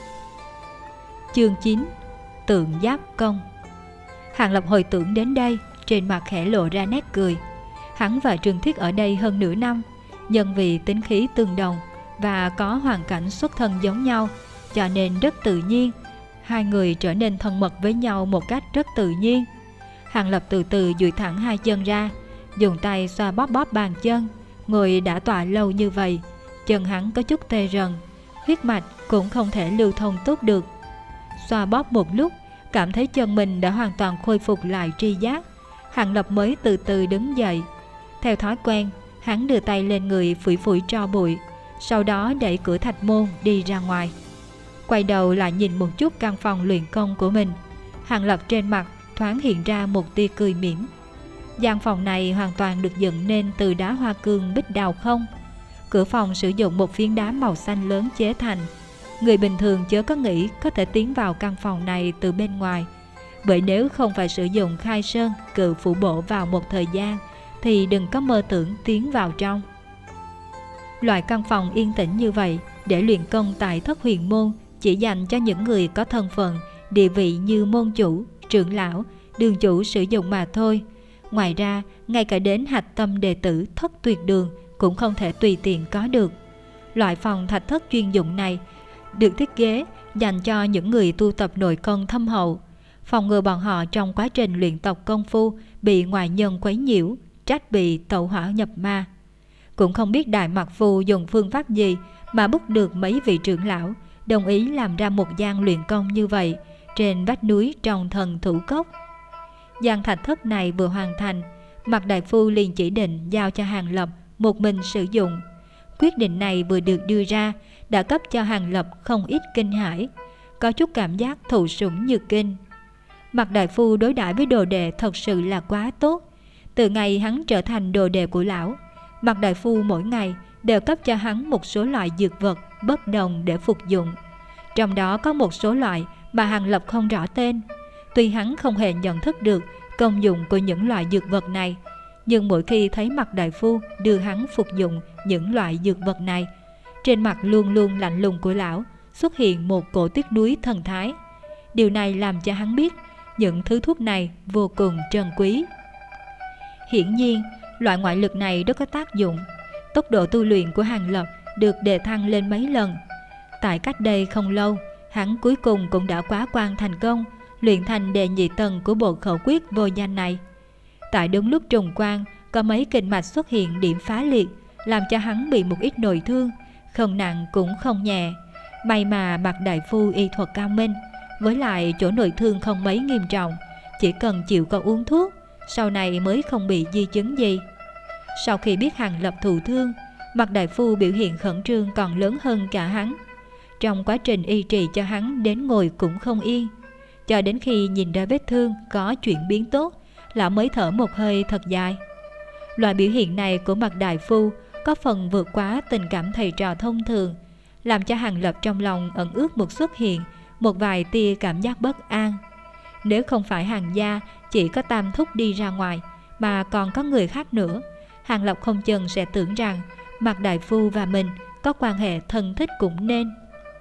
Chương 9. Tượng Giáp Công. Hàng Lập hồi tưởng đến đây, trên mặt khẽ lộ ra nét cười. Hắn và Trường Thiết ở đây hơn nửa năm, nhân vì tính khí tương đồng và có hoàn cảnh xuất thân giống nhau, cho nên rất tự nhiên hai người trở nên thân mật với nhau một cách rất tự nhiên. Hàng Lập từ từ duỗi thẳng hai chân ra, dùng tay xoa bóp bóp bàn chân. Ngồi đã tọa lâu như vậy, chân hắn có chút tê rần, huyết mạch cũng không thể lưu thông tốt được. Xoa bóp một lúc, cảm thấy chân mình đã hoàn toàn khôi phục lại tri giác. Hàng Lập mới từ từ đứng dậy. Theo thói quen, hắn đưa tay lên người phủi phủi tro bụi, sau đó đẩy cửa thạch môn đi ra ngoài. Quay đầu lại nhìn một chút căn phòng luyện công của mình, Hàng Lập trên mặt thoáng hiện ra một tia cười mỉm. Gian phòng này hoàn toàn được dựng nên từ đá hoa cương bích đào không. Cửa phòng sử dụng một phiến đá màu xanh lớn chế thành. Người bình thường chớ có nghĩ có thể tiến vào căn phòng này từ bên ngoài, bởi nếu không phải sử dụng khai sơn cự phủ bổ vào một thời gian thì đừng có mơ tưởng tiến vào trong. Loại căn phòng yên tĩnh như vậy để luyện công tại Thất Huyền Môn chỉ dành cho những người có thân phận, địa vị như môn chủ, trưởng lão, đường chủ sử dụng mà thôi. Ngoài ra, ngay cả đến hạch tâm đệ tử Thất Tuyệt Đường cũng không thể tùy tiện có được. Loại phòng thạch thất chuyên dụng này được thiết kế dành cho những người tu tập nội công thâm hậu, phòng ngừa bọn họ trong quá trình luyện tập công phu bị ngoại nhân quấy nhiễu, trách bị tẩu hỏa nhập ma. Cũng không biết Đại Mặc Phu dùng phương pháp gì mà bức được mấy vị trưởng lão đồng ý làm ra một gian luyện công như vậy trên vách núi trong Thần Thủ Cốc. Gian thạch thất này vừa hoàn thành, Mạc đại phu liền chỉ định giao cho Hàng Lập một mình sử dụng. Quyết định này vừa được đưa ra đã cấp cho Hàng Lập không ít kinh hãi, có chút cảm giác thụ sủng nhược kinh. Mạc đại phu đối đãi với đồ đệ thật sự là quá tốt. Từ ngày hắn trở thành đồ đệ của lão, Mạc đại phu mỗi ngày đều cấp cho hắn một số loại dược vật bất đồng để phục dụng. Trong đó có một số loại mà Hàng Lập không rõ tên. Tuy hắn không hề nhận thức được công dụng của những loại dược vật này, nhưng mỗi khi thấy Mạc đại phu đưa hắn phục dụng những loại dược vật này, trên mặt luôn luôn lạnh lùng của lão xuất hiện một cổ tiếc nuối thần thái. Điều này làm cho hắn biết những thứ thuốc này vô cùng trân quý. Hiển nhiên, loại ngoại lực này rất có tác dụng. Tốc độ tu luyện của Hàng Lập được đề thăng lên mấy lần. Tại cách đây không lâu, hắn cuối cùng cũng đã quá quan thành công, luyện thành đệ nhị tầng của bộ khẩu quyết vô danh này. Tại đúng lúc trùng quan, có mấy kinh mạch xuất hiện điểm phá liệt, làm cho hắn bị một ít nội thương, không nặng cũng không nhẹ. May mà Mạc đại phu y thuật cao minh, với lại chỗ nội thương không mấy nghiêm trọng, chỉ cần chịu có uống thuốc, sau này mới không bị di chứng gì. Sau khi biết Hàng Lập thụ thương, Mạc đại phu biểu hiện khẩn trương còn lớn hơn cả hắn. Trong quá trình y trì cho hắn đến ngồi cũng không yên, cho đến khi nhìn ra vết thương có chuyển biến tốt, lão mới thở một hơi thật dài. Loại biểu hiện này của Mạc đại phu có phần vượt quá tình cảm thầy trò thông thường, làm cho Hàng Lập trong lòng ẩn ước một xuất hiện một vài tia cảm giác bất an. Nếu không phải Hàng gia chỉ có Tam thúc đi ra ngoài, mà còn có người khác nữa, Hàng Lập không chừng sẽ tưởng rằng Mạc đại phu và mình có quan hệ thân thích cũng nên.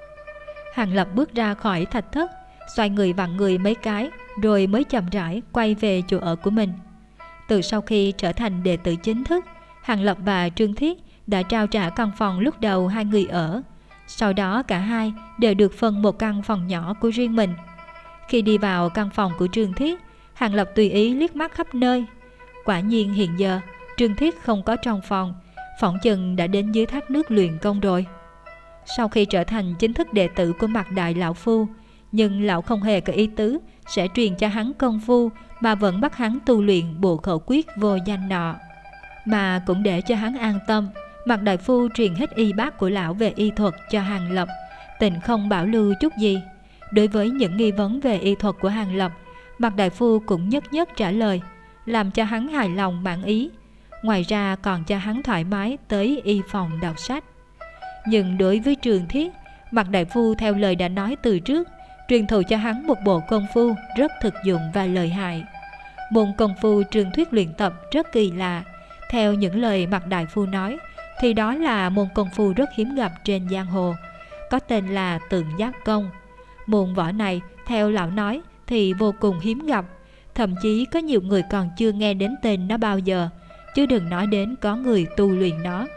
Hàng Lập bước ra khỏi thạch thất, xoay người vặn người mấy cái, rồi mới chậm rãi quay về chỗ ở của mình. Từ sau khi trở thành đệ tử chính thức, Hàng Lập và Trương Thiết đã trao trả căn phòng lúc đầu hai người ở. Sau đó cả hai đều được phân một căn phòng nhỏ của riêng mình. Khi đi vào căn phòng của Trương Thiết, Hàng Lập tùy ý liếc mắt khắp nơi. Quả nhiên hiện giờ Trương Thiết không có trong phòng, phỏng chừng đã đến dưới thác nước luyện công rồi. Sau khi trở thành chính thức đệ tử của Mạc đại lão phu, nhưng lão không hề có ý tứ sẽ truyền cho hắn công phu, mà vẫn bắt hắn tu luyện bộ khẩu quyết vô danh nọ. Mà cũng để cho hắn an tâm, Mạc đại phu truyền hết y bác của lão về y thuật cho Hàng Lập, tình không bảo lưu chút gì. Đối với những nghi vấn về y thuật của Hàng Lập, Mạc đại phu cũng nhất nhất trả lời, làm cho hắn hài lòng mãn ý. ngoài ra còn cho hắn thoải mái tới y phòng đọc sách. Nhưng đối với Trường Thiết, Mạc đại phu theo lời đã nói từ trước, truyền thụ cho hắn một bộ công phu rất thực dụng và lợi hại. Môn công phu Trường Thuyết luyện tập rất kỳ lạ. Theo những lời Mạc đại phu nói, thì đó là môn công phu rất hiếm gặp trên giang hồ, có tên là tượng giáp công. Môn võ này, theo lão nói, thì vô cùng hiếm gặp, thậm chí có nhiều người còn chưa nghe đến tên nó bao giờ, chứ đừng nói đến có người tu luyện nó.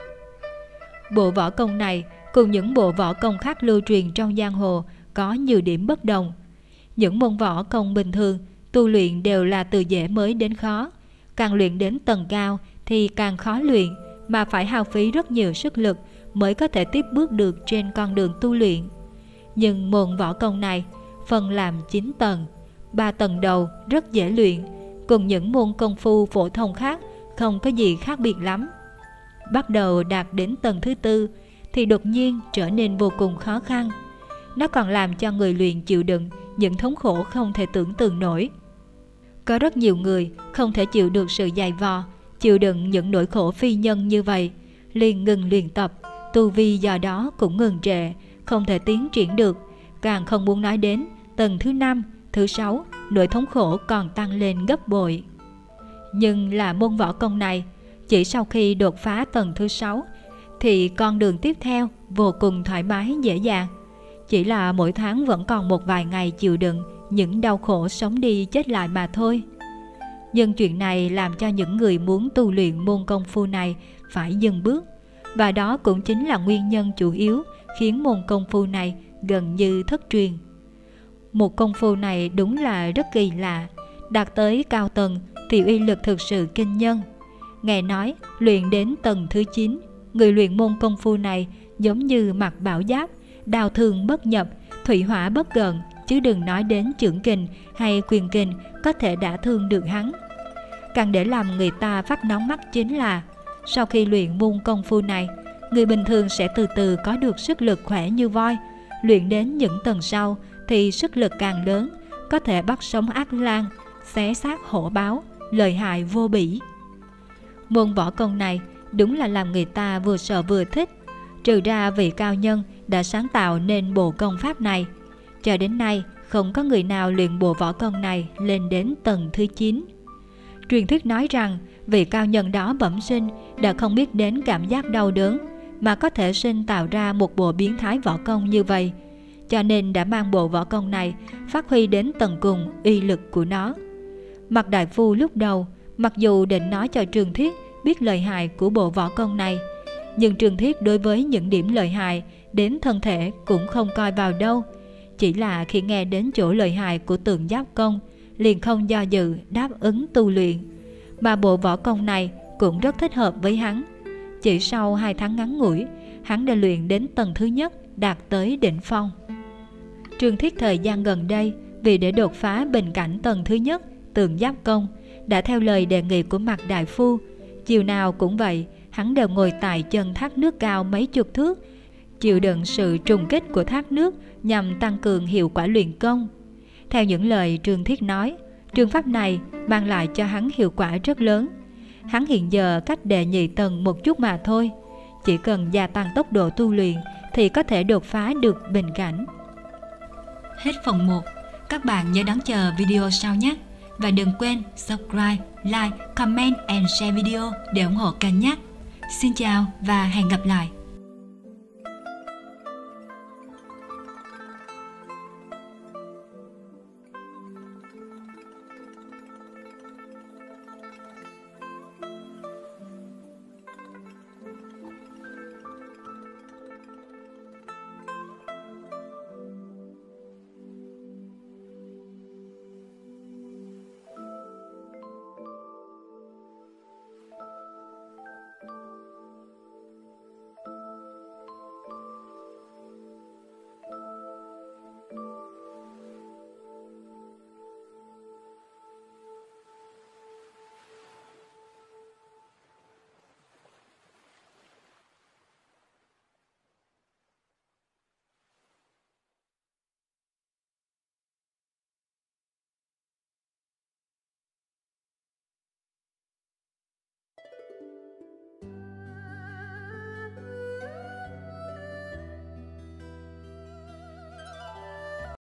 Bộ võ công này cùng những bộ võ công khác lưu truyền trong giang hồ có nhiều điểm bất đồng. Những môn võ công bình thường tu luyện đều là từ dễ mới đến khó, càng luyện đến tầng cao thì càng khó luyện, mà phải hao phí rất nhiều sức lực mới có thể tiếp bước được trên con đường tu luyện. Nhưng môn võ công này phân làm 9 tầng, 3 tầng đầu rất dễ luyện, cùng những môn công phu phổ thông khác không có gì khác biệt lắm. Bắt đầu đạt đến tầng thứ 4 thì đột nhiên trở nên vô cùng khó khăn. Nó còn làm cho người luyện chịu đựng những thống khổ không thể tưởng tượng nổi. Có rất nhiều người không thể chịu được sự dày vò, chịu đựng những nỗi khổ phi nhân như vậy, liền ngừng luyện tập, tu vi do đó cũng ngừng trệ, không thể tiến triển được, càng không muốn nói đến tầng thứ 5, thứ 6, nỗi thống khổ còn tăng lên gấp bội. Nhưng là môn võ công này, chỉ sau khi đột phá tầng thứ 6 thì con đường tiếp theo vô cùng thoải mái dễ dàng. Chỉ là mỗi tháng vẫn còn một vài ngày chịu đựng những đau khổ sống đi chết lại mà thôi. Nhưng chuyện này làm cho những người muốn tu luyện môn công phu này phải dừng bước, và đó cũng chính là nguyên nhân chủ yếu khiến môn công phu này gần như thất truyền. Một công phu này đúng là rất kỳ lạ, đạt tới cao tầng thì uy lực thực sự kinh nhân. Nghe nói luyện đến tầng thứ 9, người luyện môn công phu này giống như mặc bảo giáp, đao thương bất nhập, thủy hỏa bất gần, chứ đừng nói đến chưởng kình hay quyền kình có thể đả thương được hắn. Càng để làm người ta phát nóng mắt chính là sau khi luyện môn công phu này, người bình thường sẽ từ từ có được sức lực khỏe như voi. Luyện đến những tầng sau thì sức lực càng lớn, có thể bắt sống ác lang, xé xác hổ báo, lợi hại vô bỉ. Môn võ công này đúng là làm người ta vừa sợ vừa thích. Trừ ra vị cao nhân đã sáng tạo nên bộ công pháp này, cho đến nay không có người nào luyện bộ võ công này lên đến tầng thứ 9. Truyền thuyết nói rằng vị cao nhân đó bẩm sinh đã không biết đến cảm giác đau đớn, mà có thể sinh tạo ra một bộ biến thái võ công như vậy, cho nên đã mang bộ võ công này phát huy đến tận cùng uy lực của nó. Mạc đại phu lúc đầu mặc dù định nói cho Trường Thiết biết lợi hại của bộ võ công này, nhưng Trường Thiết đối với những điểm lợi hại đến thân thể cũng không coi vào đâu. Chỉ là khi nghe đến chỗ lợi hại của tượng giáp công, liền không do dự đáp ứng tu luyện. Mà bộ võ công này cũng rất thích hợp với hắn. Chỉ sau 2 tháng ngắn ngủi, hắn đã luyện đến tầng thứ nhất, đạt tới đỉnh phong. Trường Thiết thời gian gần đây, vì để đột phá bình cảnh tầng thứ nhất, tượng giáp công, đã theo lời đề nghị của Mạc đại phu. Chiều nào cũng vậy, hắn đều ngồi tại chân thác nước cao mấy chục thước, chịu đựng sự trùng kích của thác nước nhằm tăng cường hiệu quả luyện công. Theo những lời Trường Thiết nói, trường pháp này mang lại cho hắn hiệu quả rất lớn. Hắn hiện giờ cách đệ nhị tầng một chút mà thôi, chỉ cần gia tăng tốc độ tu luyện thì có thể đột phá được bình cảnh. Hết phần 1, các bạn nhớ đón chờ video sau nhé. Và đừng quên subscribe, like, comment and share video để ủng hộ kênh nhé. Xin chào và hẹn gặp lại.